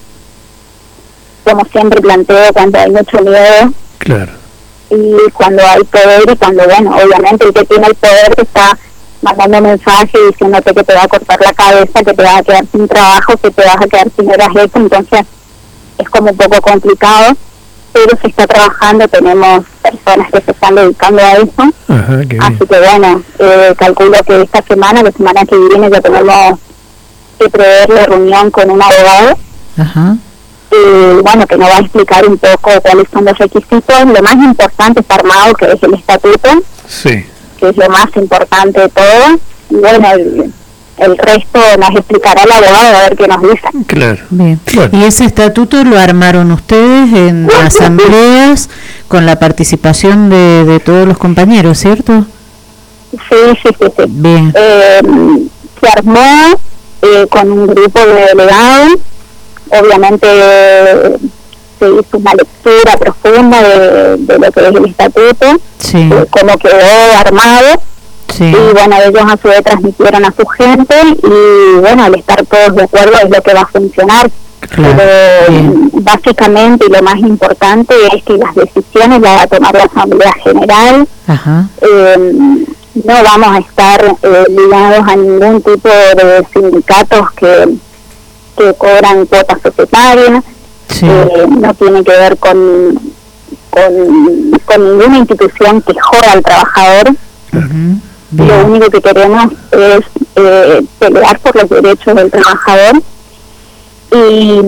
como siempre planteo, cuando hay mucho miedo. Claro. Y cuando hay poder, y cuando, bueno, obviamente el que tiene el poder te está mandando mensajes diciéndote que te va a cortar la cabeza, que te vas a quedar sin trabajo, que te vas a quedar sin horas extras, entonces es como un poco complicado, pero se está trabajando, tenemos personas que se están dedicando a eso. Ajá, qué bien. Así que bueno, calculo que esta semana, la semana que viene, ya tenemos que prever la reunión con un abogado. Ajá. Bueno, que nos va a explicar un poco cuáles son los requisitos. Lo más importante está armado, que es el estatuto, sí, que es lo más importante de todo. Y bueno, el resto nos explicará el abogado, a ver qué nos dice. Claro. Bien. Bueno. Y ese estatuto lo armaron ustedes en asambleas con la participación de todos los compañeros, ¿cierto? Sí. Bien. Se armó con un grupo de delegados. Obviamente se hizo una lectura profunda de lo que es el estatuto, Sí. Cómo quedó armado. Sí. Y bueno, ellos a su vez transmitieron a su gente, y bueno, al estar todos de acuerdo es lo que va a funcionar. Claro. Pero básicamente, y lo más importante, es que las decisiones las va a tomar la Asamblea General. Ajá. No vamos a estar ligados a ningún tipo de sindicatos que cobran cuotas societarias. Sí. No tiene que ver con ninguna institución que joda al trabajador. Ujú. Lo Bien. único que queremos es pelear por los derechos del trabajador, y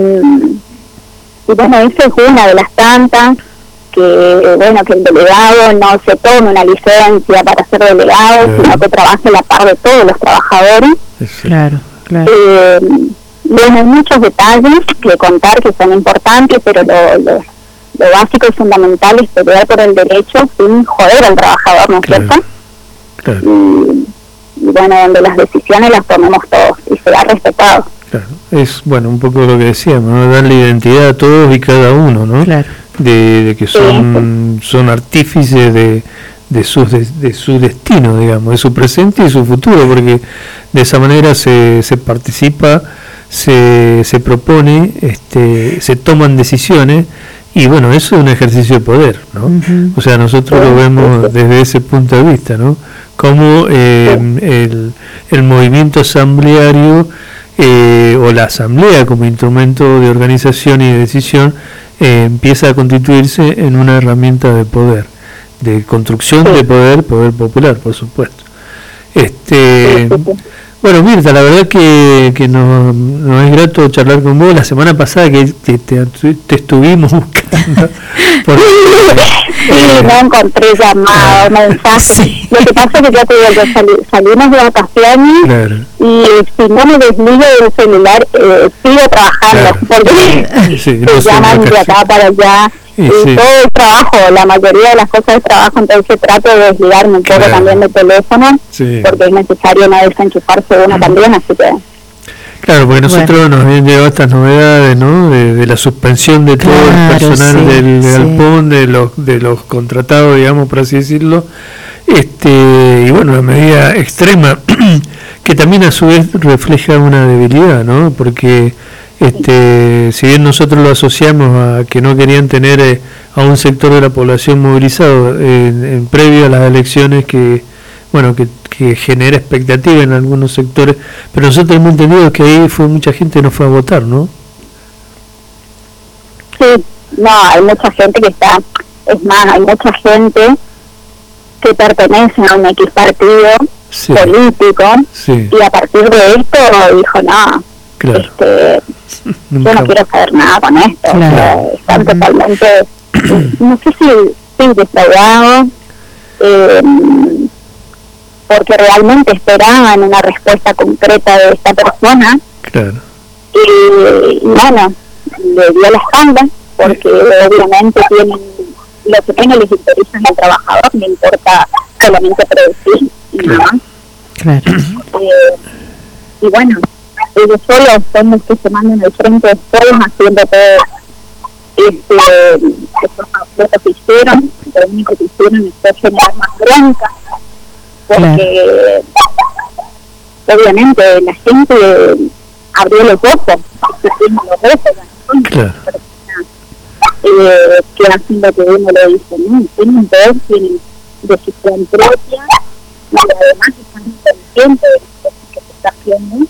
bueno, esa es una de las tantas, que bueno, que el delegado no se tome una licencia para ser delegado, sino que trabaje a la par de todos los trabajadores. Claro. Bueno, hay muchos detalles que contar que son importantes, pero lo básico y fundamental es pelear por el derecho sin joder al trabajador, ¿no es cierto? Claro. Y bueno, donde las decisiones las tomemos todos y será respetado. Claro, es bueno un poco lo que decíamos, ¿no? Darle identidad a todos y cada uno, ¿no? Claro. De que son artífices de su destino, digamos, de su presente y su futuro, porque de esa manera se participa, se propone, se toman decisiones, y bueno, eso es un ejercicio de poder, ¿no? Uh-huh. O sea, nosotros lo vemos desde ese punto de vista, ¿no? Como el movimiento asambleario o la asamblea como instrumento de organización y de decisión empieza a constituirse en una herramienta de poder, de construcción de poder popular, por supuesto. Bueno, Mirta, la verdad que nos es grato charlar con vos. La semana pasada que te estuvimos buscando. No encontré llamados, mensajes. Sí. Lo que pasa es que ya te digo, salimos de vacaciones, claro, y si no me desligo del celular, sigo trabajando, claro, porque se llaman de acá para allá. Y todo el trabajo, la mayoría de las cosas de trabajo, entonces trato de desligarme un poco también del teléfono, porque es necesario no desenchufarse uno también, así que... Claro, porque nosotros nos habían llegado estas novedades, ¿no? De la suspensión de todo el personal del galpón, de los contratados, digamos, por así decirlo, y bueno, una medida extrema que también a su vez refleja una debilidad, ¿no? Porque si bien nosotros lo asociamos a que no querían tener a un sector de la población movilizado en previo a las elecciones que genera expectativa en algunos sectores, pero nosotros hemos entendido que ahí mucha gente no fue a votar, ¿no? Sí, no, hay mucha gente que está, es más, hay mucha gente que pertenece a un X partido político, y a partir de esto dijo, no, claro, yo no quiero saber nada con esto, claro, están totalmente, no sé si defraudados, porque realmente esperaban una respuesta concreta de esta persona, claro, y bueno, le dio la espalda, porque obviamente tienen lo que menos les interesa al trabajador, le importa solamente producir y nada más. Claro. Y bueno, ellos solos son los que se mandan al frente de todos haciendo todo lo que hicieron. Lo único que hicieron fue generar más bronca, porque obviamente la gente abrió los ojos, claro, que hacen lo que uno le dice, ¿no? Tienen poder, tienen decisión propia, y además están inteligentes de las cosas que se está haciendo.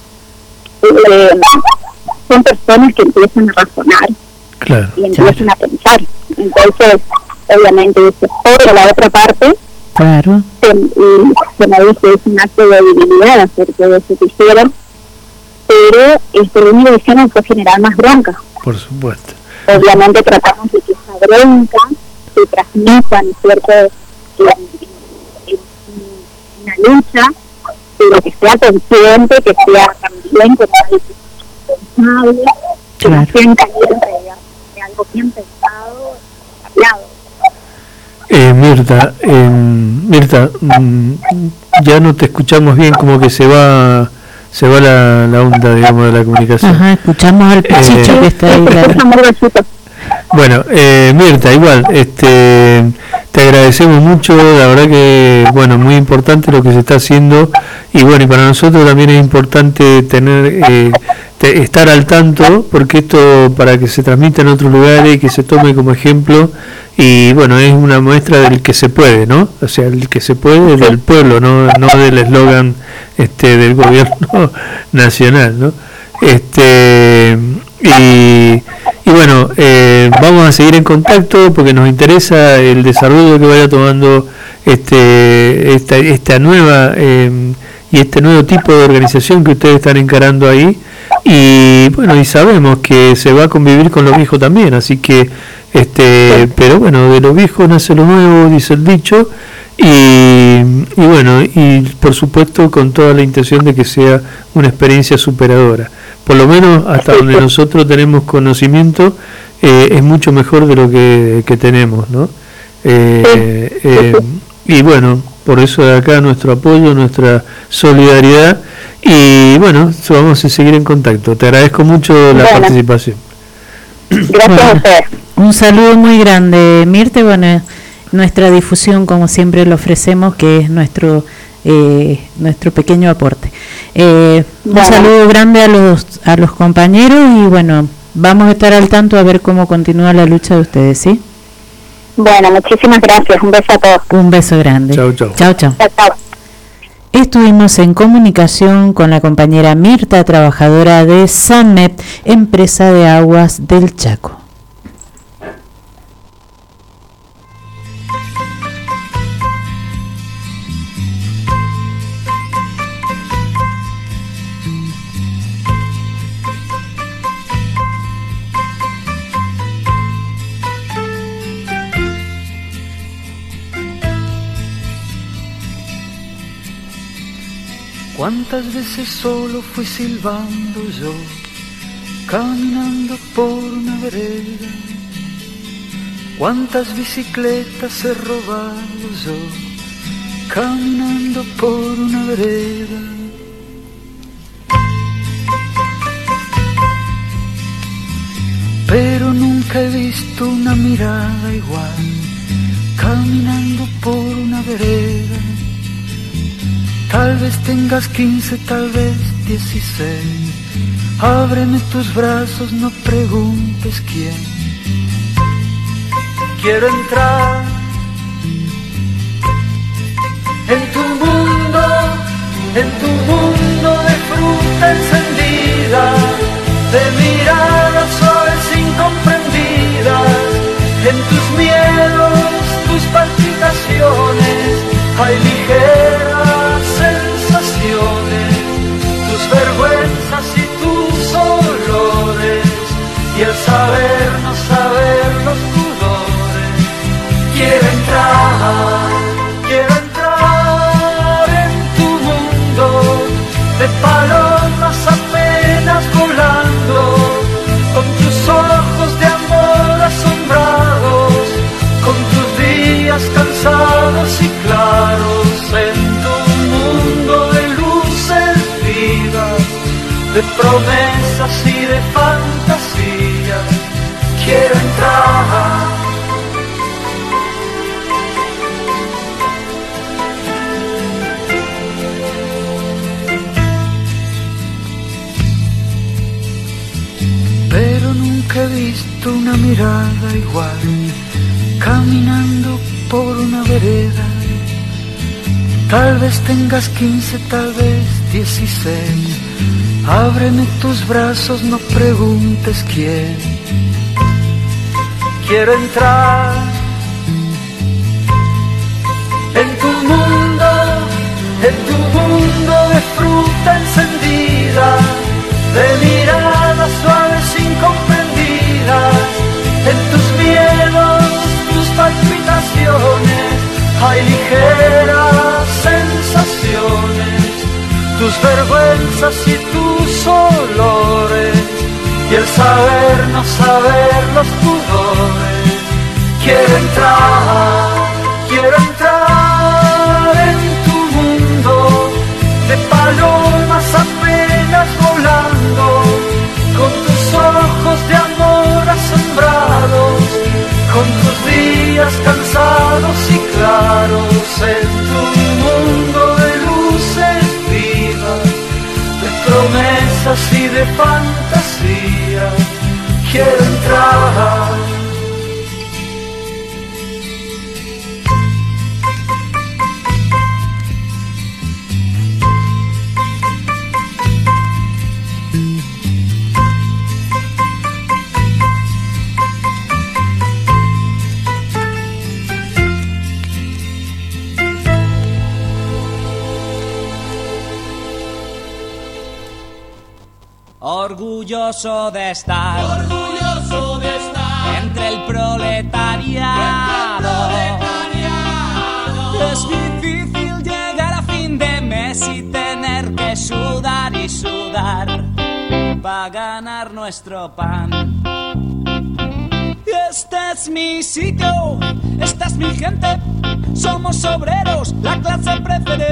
Son personas que empiezan a razonar, claro, y empiezan a pensar. Entonces, obviamente, se joder a la otra parte, claro, se me dice es un acto de debilidad hacer todo eso que hicieron, pero lo único que hicieron fue generar más bronca. Por supuesto. Obviamente tratamos de que esa bronca se transmita, ¿no es cierto?, en una lucha, pero que sea consciente, que sea también que sea responsable, que no sea encaliente de algo bien pensado y hablado. Mirta, ya no te escuchamos bien, como que se va la onda, digamos, de la comunicación. Ajá, escuchamos al pichicho que está ahí. Bueno, Mirta, igual, te agradecemos mucho, la verdad que, bueno, muy importante lo que se está haciendo, y bueno, y para nosotros también es importante tener, estar al tanto, porque esto para que se transmita en otros lugares y que se tome como ejemplo, y bueno, es una muestra del que se puede, ¿no? O sea, el que se puede del pueblo, no del eslogan del gobierno nacional, ¿no? Y bueno, vamos a seguir en contacto porque nos interesa el desarrollo que vaya tomando esta nueva y este nuevo tipo de organización que ustedes están encarando ahí, y bueno, y sabemos que se va a convivir con lo viejo también, así que pero bueno, de lo viejo nace lo nuevo, dice el dicho, y bueno, y por supuesto con toda la intención de que sea una experiencia superadora, por lo menos hasta donde nosotros tenemos conocimiento, es mucho mejor de lo que tenemos, ¿no? Y bueno, por eso de acá nuestro apoyo, nuestra solidaridad, y bueno, vamos a seguir en contacto. Te agradezco mucho la participación. Gracias a ustedes. Un saludo muy grande, Mirta. Bueno, nuestra difusión, como siempre, lo ofrecemos, que es nuestro pequeño aporte. Un saludo grande a los compañeros y bueno, vamos a estar al tanto a ver cómo continúa la lucha de ustedes, ¿sí? Bueno, muchísimas gracias. Un beso a todos. Un beso grande. Chau, chau. Chau, chau. Chao, chao. Estuvimos en comunicación con la compañera Mirta, trabajadora de SANMEP, empresa de aguas del Chaco. Cuántas veces solo fui silbando yo, caminando por una vereda. Cuántas bicicletas he robado yo, caminando por una vereda. Pero nunca he visto una mirada igual, caminando por una vereda. Tal vez tengas 15, tal vez 16. Ábreme tus brazos, no preguntes quién. Quiero entrar en tu mundo de fruta encendida, de miradas suaves incomprendidas, en tus miedos, tus palpitaciones, hay ligeras sensaciones, tus vergüenzas y tus olores, y el saber no saber los pudores. Quiero entrar en tu mundo de palomas apenas volando, con tus ojos de amor asombrados, con tus días cansados y claros, en tu mundo de luces vivas, de promesas y de fantasía. Quiero entrar. Pero nunca he visto una mirada igual, caminando por una vereda. Tal vez tengas 15, tal vez 16. Ábreme tus brazos, no preguntes quién. Quiero entrar en tu mundo de fruta encendida, de miradas suaves incomprendidas, en tus miedos, tus palpitaciones, hay ligeras sensaciones, tus vergüenzas y tus olores, y el saber no saber los pudores. Quiero entrar en tu mundo de palomas apenas volando, con tus ojos de amor asombrados, con tus días cansados y claros, en tu mundo de luces vivas, de promesas y de fantasía. Quiero entrar. Orgulloso de estar entre el proletariado. Es difícil llegar a fin de mes y tener que sudar y sudar para ganar nuestro pan. Este es mi sitio, esta es mi gente, somos obreros, la clase preferente.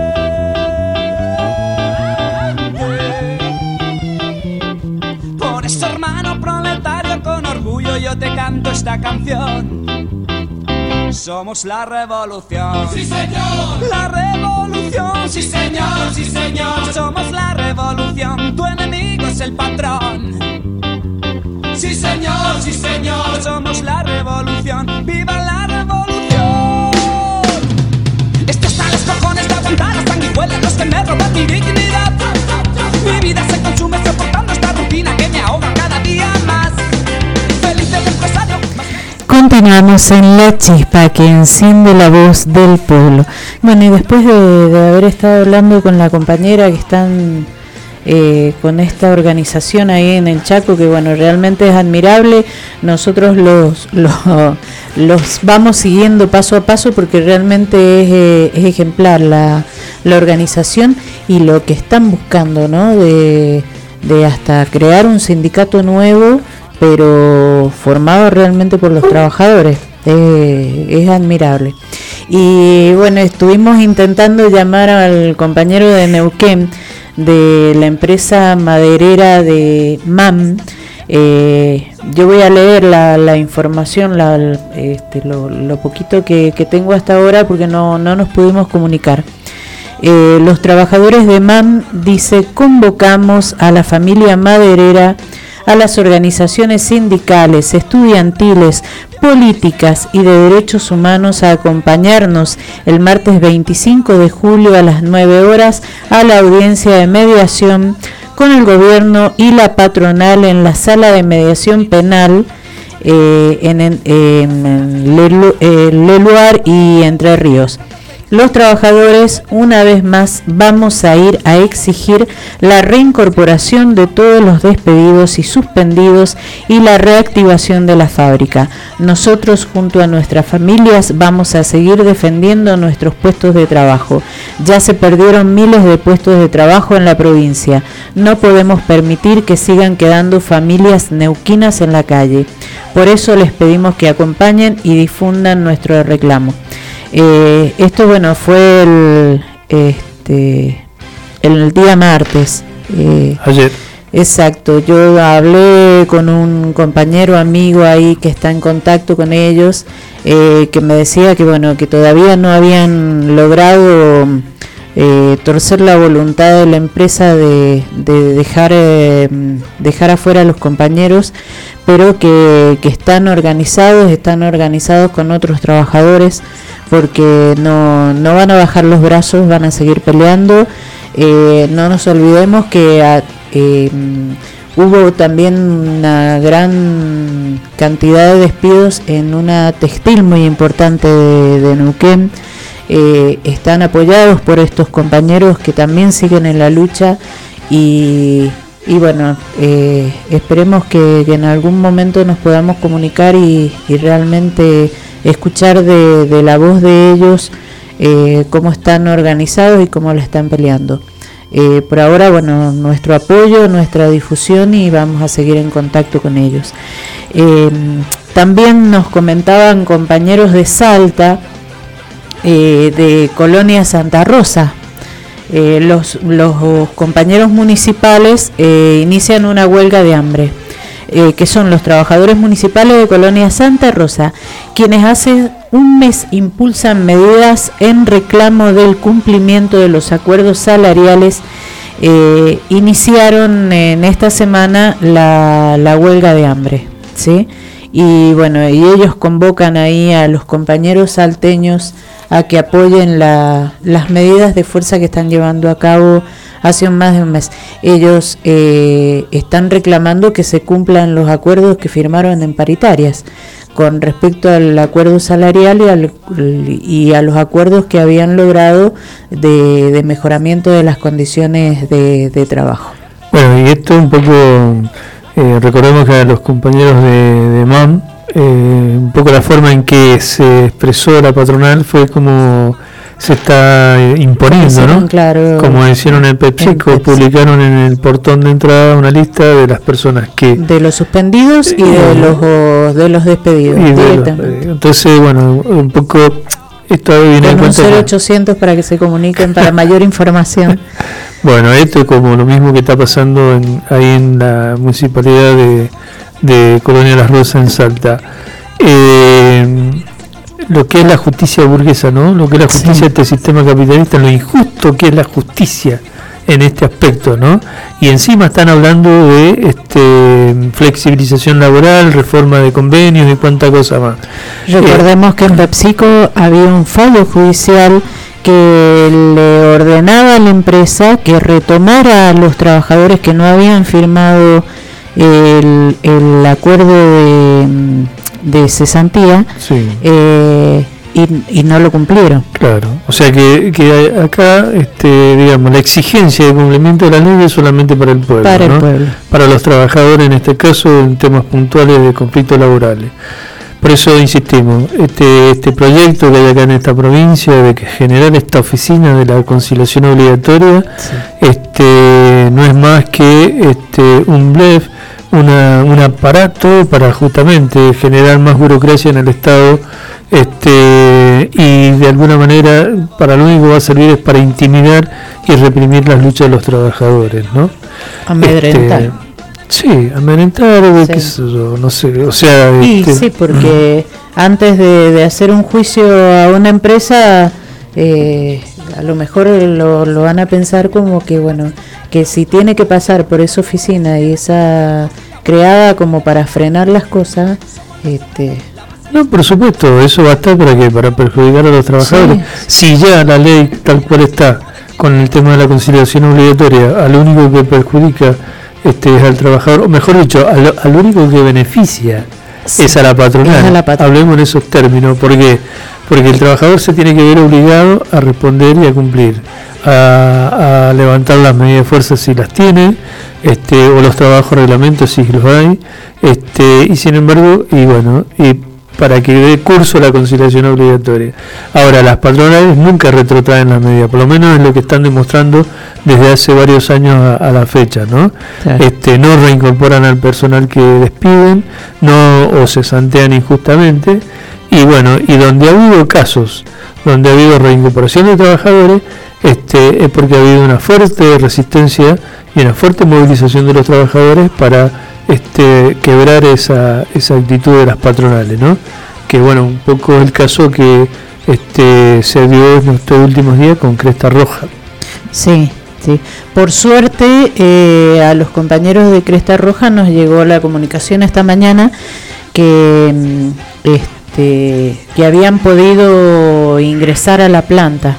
Por eso, hermano proletario, con orgullo yo te canto esta canción. Somos la revolución. Sí, señor. La revolución. Sí, señor, sí, señor. Somos la revolución, tu enemigo es el patrón. Sí, señor, sí, señor. Somos la revolución, viva la revolución. Esto está a los cojones de aguantar las sanguijuelas, los que me roban mi dignidad. Mi vida se consume soportando esta rutina que me ahoga cada día más. Feliz del empresario. Continuamos en La Chispa, que enciende la voz del pueblo. Bueno, y después de haber estado hablando con la compañera que están con esta organización ahí en el Chaco, que bueno, realmente es admirable, nosotros los vamos siguiendo paso a paso porque realmente es ejemplar la organización y lo que están buscando, ¿no? De hasta crear un sindicato nuevo, pero formado realmente por los trabajadores. Es admirable. Y bueno, estuvimos intentando llamar al compañero de Neuquén, de la empresa maderera de MAM. Yo voy a leer la información, lo poquito que tengo hasta ahora, porque no nos pudimos comunicar. Los trabajadores de MAM, dice: convocamos a la familia maderera, a las organizaciones sindicales, estudiantiles, políticas y de derechos humanos a acompañarnos el martes 25 de julio a las 9 horas a la audiencia de mediación con el gobierno y la patronal en la sala de mediación penal en Leluar y Entre Ríos. Los trabajadores, una vez más, vamos a ir a exigir la reincorporación de todos los despedidos y suspendidos y la reactivación de la fábrica. Nosotros, junto a nuestras familias, vamos a seguir defendiendo nuestros puestos de trabajo. Ya se perdieron miles de puestos de trabajo en la provincia. No podemos permitir que sigan quedando familias neuquinas en la calle. Por eso les pedimos que acompañen y difundan nuestro reclamo. Esto, bueno, fue el día martes. Ayer. Exacto. Yo hablé con un compañero amigo ahí que está en contacto con ellos, que me decía que bueno, que todavía no habían logrado torcer la voluntad de la empresa de dejar afuera a los compañeros, pero que están organizados con otros trabajadores, porque no van a bajar los brazos, van a seguir peleando. No nos olvidemos que hubo también una gran cantidad de despidos en una textil muy importante de Neuquén. Están apoyados por estos compañeros que también siguen en la lucha y bueno, esperemos que en algún momento nos podamos comunicar y realmente escuchar de la voz de ellos cómo están organizados y cómo la están peleando. Por ahora, bueno, nuestro apoyo, nuestra difusión, y vamos a seguir en contacto con ellos. También nos comentaban compañeros de Salta, de Colonia Santa Rosa. Los compañeros municipales inician una huelga de hambre, que son los trabajadores municipales de Colonia Santa Rosa, quienes hace un mes impulsan medidas en reclamo del cumplimiento de los acuerdos salariales. Iniciaron en esta semana la huelga de hambre, ¿sí? Y bueno, y ellos convocan ahí a los compañeros salteños a que apoyen las medidas de fuerza que están llevando a cabo hace más de un mes. Ellos están reclamando que se cumplan los acuerdos que firmaron en paritarias con respecto al acuerdo salarial y a los acuerdos que habían logrado de mejoramiento de las condiciones de trabajo. Bueno, y esto un poco, recordemos que a los compañeros de MAM, un poco la forma en que se expresó la patronal fue como imponiendo, ¿no? Claro, como hicieron en PepsiCo, publicaron en el portón de entrada una lista de las personas que... De los suspendidos y de los despedidos. Entonces, bueno, un poco... Esto viene en cuenta 0800 para que se comuniquen para mayor información. Bueno, esto es como lo mismo que está pasando ahí en la municipalidad de Colonia Las Rosas en Salta. Lo que es la justicia burguesa, ¿no? Lo que es la justicia de este sistema capitalista, lo injusto que es la justicia en este aspecto, ¿no? Y encima están hablando de flexibilización laboral, reforma de convenios y cuánta cosa más. Recordemos que en PepsiCo había un fallo judicial que le ordenaba a la empresa que retomara a los trabajadores que no habían firmado el acuerdo de cesantía, y no lo cumplieron. Claro, o sea que acá, digamos, la exigencia de cumplimiento de la ley es solamente para el pueblo, para ¿no? El pueblo. Para los trabajadores, en este caso, en temas puntuales de conflictos laborales. Por eso insistimos, este proyecto que hay acá en esta provincia de que generar esta oficina de la conciliación obligatoria, no es más que un blef, un aparato para justamente generar más burocracia en el Estado, y de alguna manera para lo único que va a servir es para intimidar y reprimir las luchas de los trabajadores, ¿no? Amedrentar. Sí, amedrentar, qué sé yo, no sé, o sea... sí, porque antes de hacer un juicio a una empresa, a lo mejor lo van a pensar como que, bueno, que si tiene que pasar por esa oficina y esa creada como para frenar las cosas, No, por supuesto, eso va a estar para perjudicar a los trabajadores. Si ya la ley tal cual está con el tema de la conciliación obligatoria, al único que perjudica es al trabajador, o mejor dicho, al único que beneficia es a la patronal. Hablemos en esos términos, porque el trabajador se tiene que ver obligado a responder y a cumplir, a levantar las medidas de fuerza si las tiene, o los trabajos reglamentos si los hay, y sin embargo, y para que dé curso a la conciliación obligatoria. Ahora, las patronales nunca retrotraen las medidas, por lo menos es lo que están demostrando desde hace varios años a la fecha, ¿no? Claro. No reincorporan al personal que despiden, o cesantean injustamente, y donde ha habido casos donde ha habido reincorporación de trabajadores, es porque ha habido una fuerte resistencia y una fuerte movilización de los trabajadores para quebrar esa actitud de las patronales, ¿no? Que un poco el caso que se dio en estos últimos días con Cresta Roja. Sí. Por suerte a los compañeros de Cresta Roja nos llegó la comunicación esta mañana que habían podido ingresar a la planta.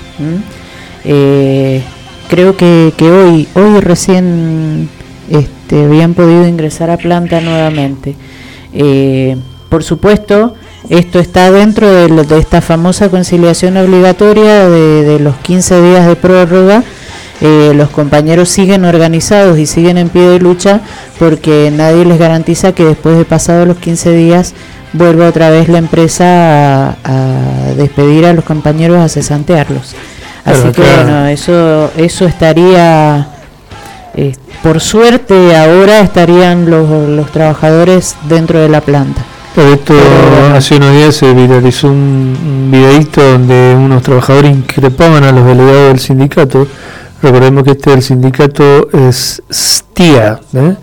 Creo que hoy recién habían podido ingresar a planta nuevamente. Por supuesto, esto está dentro de esta famosa conciliación obligatoria de los 15 días de prórroga. Los compañeros siguen organizados y siguen en pie de lucha porque nadie les garantiza que después de pasados los 15 días vuelva otra vez la empresa a despedir a los compañeros, a cesantearlos. Así que eso estaría... por suerte ahora estarían los trabajadores dentro de la planta. Por esto, hace unos días se viralizó un videíto donde unos trabajadores increpaban a los delegados del sindicato. Recordemos que el sindicato es STIA,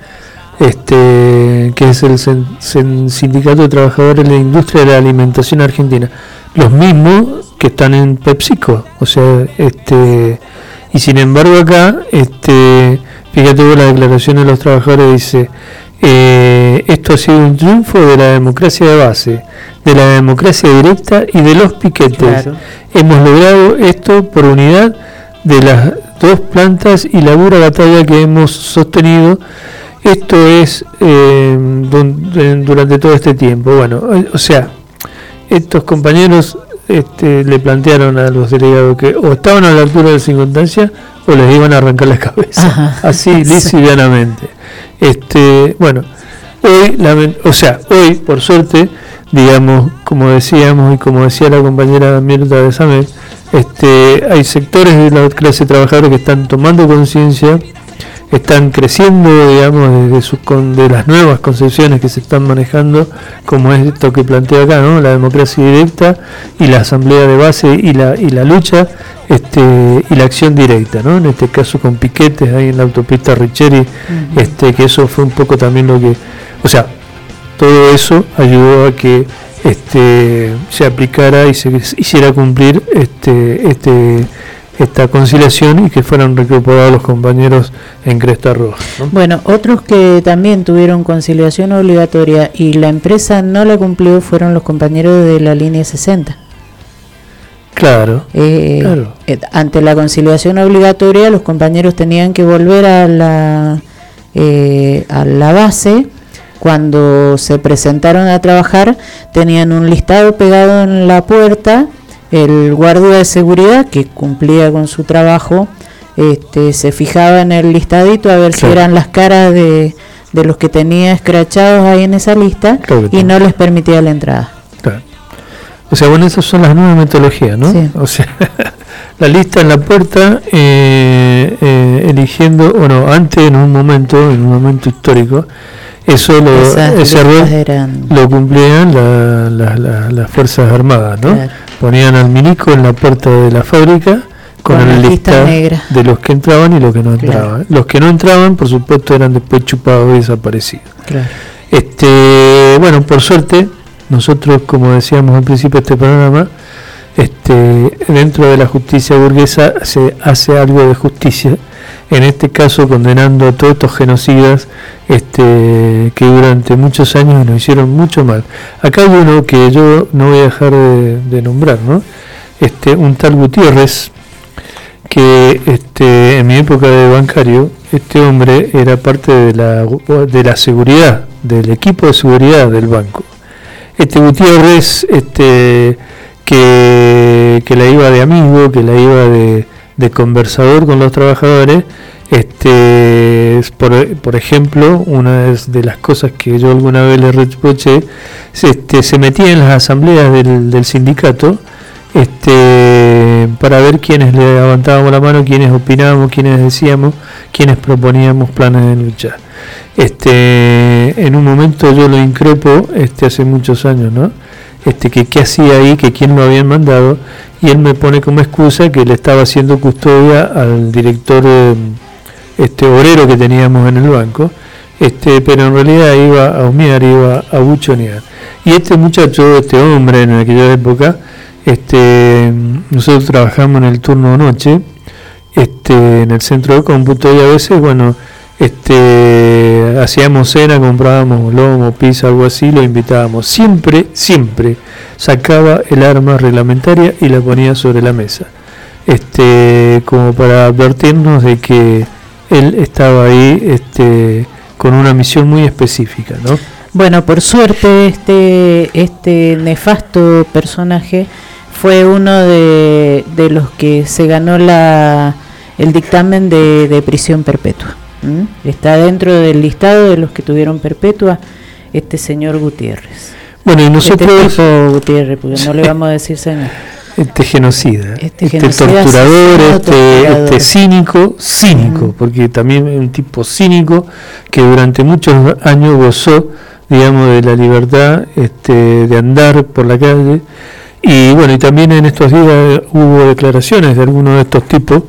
que es el Sindicato de Trabajadores de la Industria de la Alimentación Argentina. Los mismos que están en PepsiCo, o sea, y sin embargo acá, fíjate vos la declaración de los trabajadores, dice, esto ha sido un triunfo de la democracia de base, de la democracia directa y de los piquetes. Claro. Hemos logrado esto por unidad de las dos plantas y la dura batalla que hemos sostenido. Esto es durante todo este tiempo. Bueno, o sea, estos compañeros le plantearon a los delegados que o estaban a la altura de la circunstancia o les iban a arrancar la cabeza. Ajá. Así, lisa y llanamente. Hoy, por suerte, digamos, como decíamos y como decía la compañera Mirta de Samet, hay sectores de la clase trabajadora que están tomando conciencia, están creciendo, digamos, de las nuevas concepciones que se están manejando, como es esto que plantea acá, ¿no? La democracia directa y la asamblea de base y la lucha y la acción directa, ¿no? En este caso con piquetes ahí en la autopista Richeri, que eso fue un poco también lo que, o sea, todo eso ayudó a que se aplicara y se hiciera cumplir esta conciliación y que fueran recuperados los compañeros en Cresta Roja, ¿no? Bueno, otros que también tuvieron conciliación obligatoria y la empresa no la cumplió fueron los compañeros de la línea 60. Claro. Ante la conciliación obligatoria, los compañeros tenían que volver a la base. Cuando se presentaron a trabajar, tenían un listado pegado en la puerta. El guardia de seguridad, que cumplía con su trabajo, se fijaba en el listadito a ver si eran las caras de los que tenía escrachados ahí en esa lista, y no les permitía la entrada. Claro. O sea, bueno, esas son las nuevas metodologías, ¿no? Sí. O sea, la lista en la puerta, eligiendo, antes en un momento histórico, ese rol lo cumplían las Fuerzas Armadas, ¿no? Claro. Ponían al milico en la puerta de la fábrica con la lista negra de los que entraban y los que no entraban. Claro. Los que no entraban, por supuesto, eran después chupados y desaparecidos. Claro. Bueno, por suerte, nosotros, como decíamos al principio de este programa, dentro de la justicia burguesa se hace algo de justicia, en este caso condenando a todos estos genocidas que durante muchos años nos hicieron mucho mal. Acá hay uno que yo no voy a dejar de nombrar, ¿no? Un tal Gutiérrez, que en mi época de bancario, este hombre era parte de la seguridad, del equipo de seguridad del banco. Gutiérrez, que la iba de amigo, que la iba de conversador con los trabajadores, por ejemplo, una de las cosas que yo alguna vez le reproché, se metía en las asambleas del sindicato, para ver quiénes le levantábamos la mano, quiénes opinábamos, quiénes decíamos, quiénes proponíamos planes de lucha. En un momento yo lo increpo, hace muchos años, ¿no? Que qué hacía ahí, que quién lo habían mandado, y él me pone como excusa que le estaba haciendo custodia al director obrero que teníamos en el banco, pero en realidad iba a humear, iba a buchonear. Y este muchacho, hombre en aquella época, nosotros trabajamos en el turno noche, en el centro de cómputo, y a veces, bueno, hacíamos cena, comprábamos lomo, pizza, algo así, lo invitábamos. Siempre sacaba el arma reglamentaria y la ponía sobre la mesa, como para advertirnos de que él estaba ahí con una misión muy específica, ¿no? Bueno, por suerte este nefasto personaje fue uno de los que se ganó el dictamen de prisión perpetua. Está dentro del listado de los que tuvieron perpetua este señor Gutiérrez. Bueno, y nosotros Gutiérrez, porque no le vamos a decir señor. Genocida, torturador, cínico, porque también es un tipo cínico que durante muchos años gozó, digamos, de la libertad de andar por la calle. Y bueno, y también en estos días hubo declaraciones de algunos de estos tipos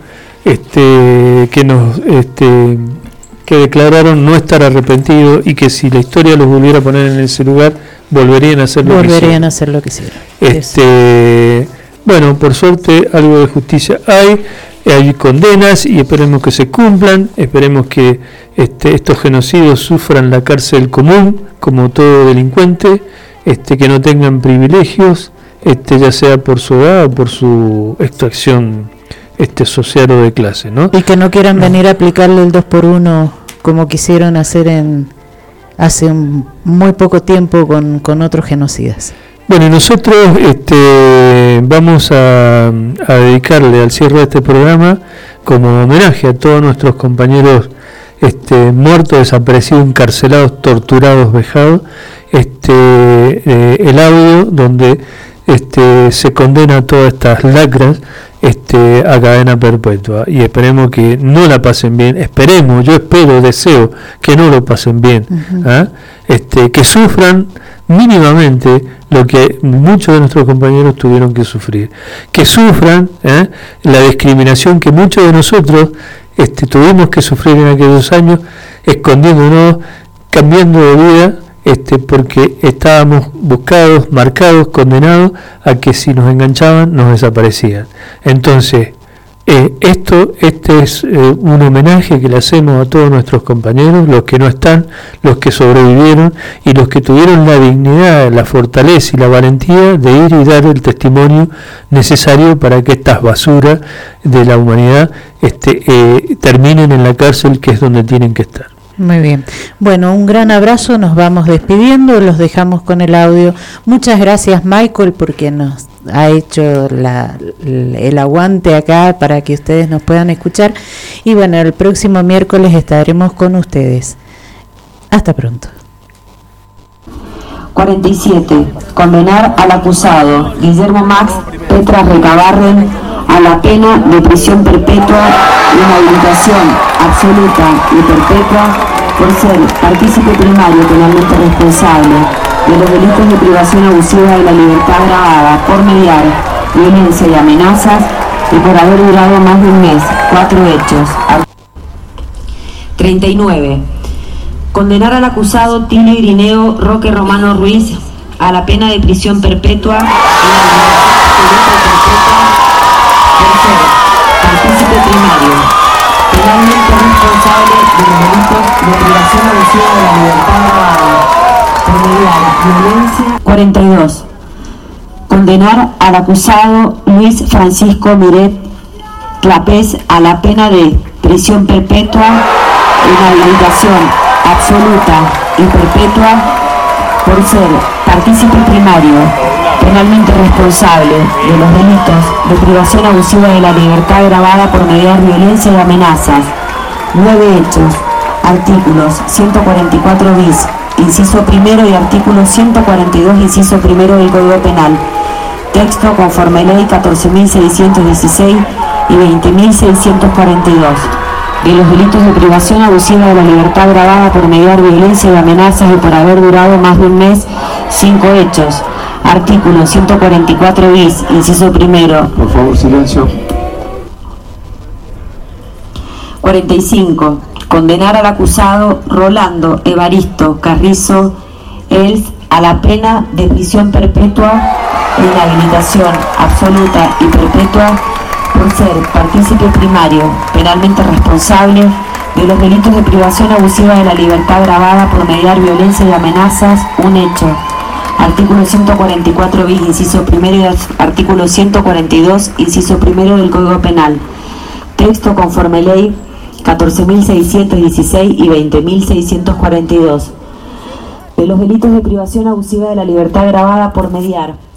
que declararon no estar arrepentidos y que si la historia los volviera a poner en ese lugar volverían a hacer lo que hicieron. Bueno, por suerte algo de justicia hay condenas y esperemos que se cumplan, esperemos que estos genocidios sufran la cárcel común como todo delincuente, que no tengan privilegios, ya sea por su edad o por su extracción social o de clase, ¿no? Y que no quieran venir a aplicarle el 2x1 como quisieron hacer hace muy poco tiempo con otros genocidas. Bueno, y nosotros vamos a dedicarle al cierre de este programa, como homenaje a todos nuestros compañeros muertos, desaparecidos, encarcelados, torturados, vejados, el audio donde se condena a todas estas lacras a cadena perpetua, y esperemos que no la pasen bien, yo espero, deseo que no lo pasen bien, que sufran mínimamente lo que muchos de nuestros compañeros tuvieron que sufrir, que sufran la discriminación que muchos de nosotros tuvimos que sufrir en aquellos años, escondiéndonos, cambiando de vida, porque estábamos buscados, marcados, condenados a que si nos enganchaban nos desaparecían. Entonces, este es un homenaje que le hacemos a todos nuestros compañeros, los que no están, los que sobrevivieron y los que tuvieron la dignidad, la fortaleza y la valentía de ir y dar el testimonio necesario para que estas basuras de la humanidad terminen en la cárcel, que es donde tienen que estar. Muy bien. Bueno, un gran abrazo, nos vamos despidiendo, los dejamos con el audio. Muchas gracias, Michael, porque nos ha hecho el aguante acá para que ustedes nos puedan escuchar. Y bueno, el próximo miércoles estaremos con ustedes. Hasta pronto. 47. Condenar al acusado Guillermo Max Petra Recabarren a la pena de prisión perpetua, inhabilitación absoluta y perpetua por ser partícipe primario penalmente responsable de los delitos de privación abusiva de la libertad agravada por mediar violencia y amenazas y por haber durado más de un mes. 4 hechos. 39. Condenar al acusado Tilio Irineo Roque Romano Ruiz a la pena de prisión perpetua, por ser partícipe primario penalmente responsable de los delitos de privación abusiva de la libertad agravada por mediar violencia. 42. Condenar al acusado Luis Francisco Miret Clapés a la pena de prisión perpetua, inhabilitación absoluta y perpetua por ser partícipe primario penalmente responsable de los delitos de privación abusiva de la libertad agravada por mediar violencia y amenazas. 9 hechos. Artículos 144 bis, inciso primero, y artículo 142, inciso primero del Código Penal. Texto conforme a ley 14.616 y 20.642. De los delitos de privación abusiva de la libertad agravada por mediar violencia y amenazas y por haber durado más de un mes. 5 hechos. Artículo 144 bis, inciso primero. Por favor, silencio. 45. Condenar al acusado Rolando Evaristo Carrizo Els a la pena de prisión perpetua e inhabilitación absoluta y perpetua por ser partícipe primario penalmente responsable de los delitos de privación abusiva de la libertad agravada por mediar violencia y amenazas. Un hecho. Artículo 144 bis, inciso primero, y artículo 142, inciso primero del Código Penal. Texto conforme ley 14.616 y 20.642. De los delitos de privación abusiva de la libertad agravada por mediar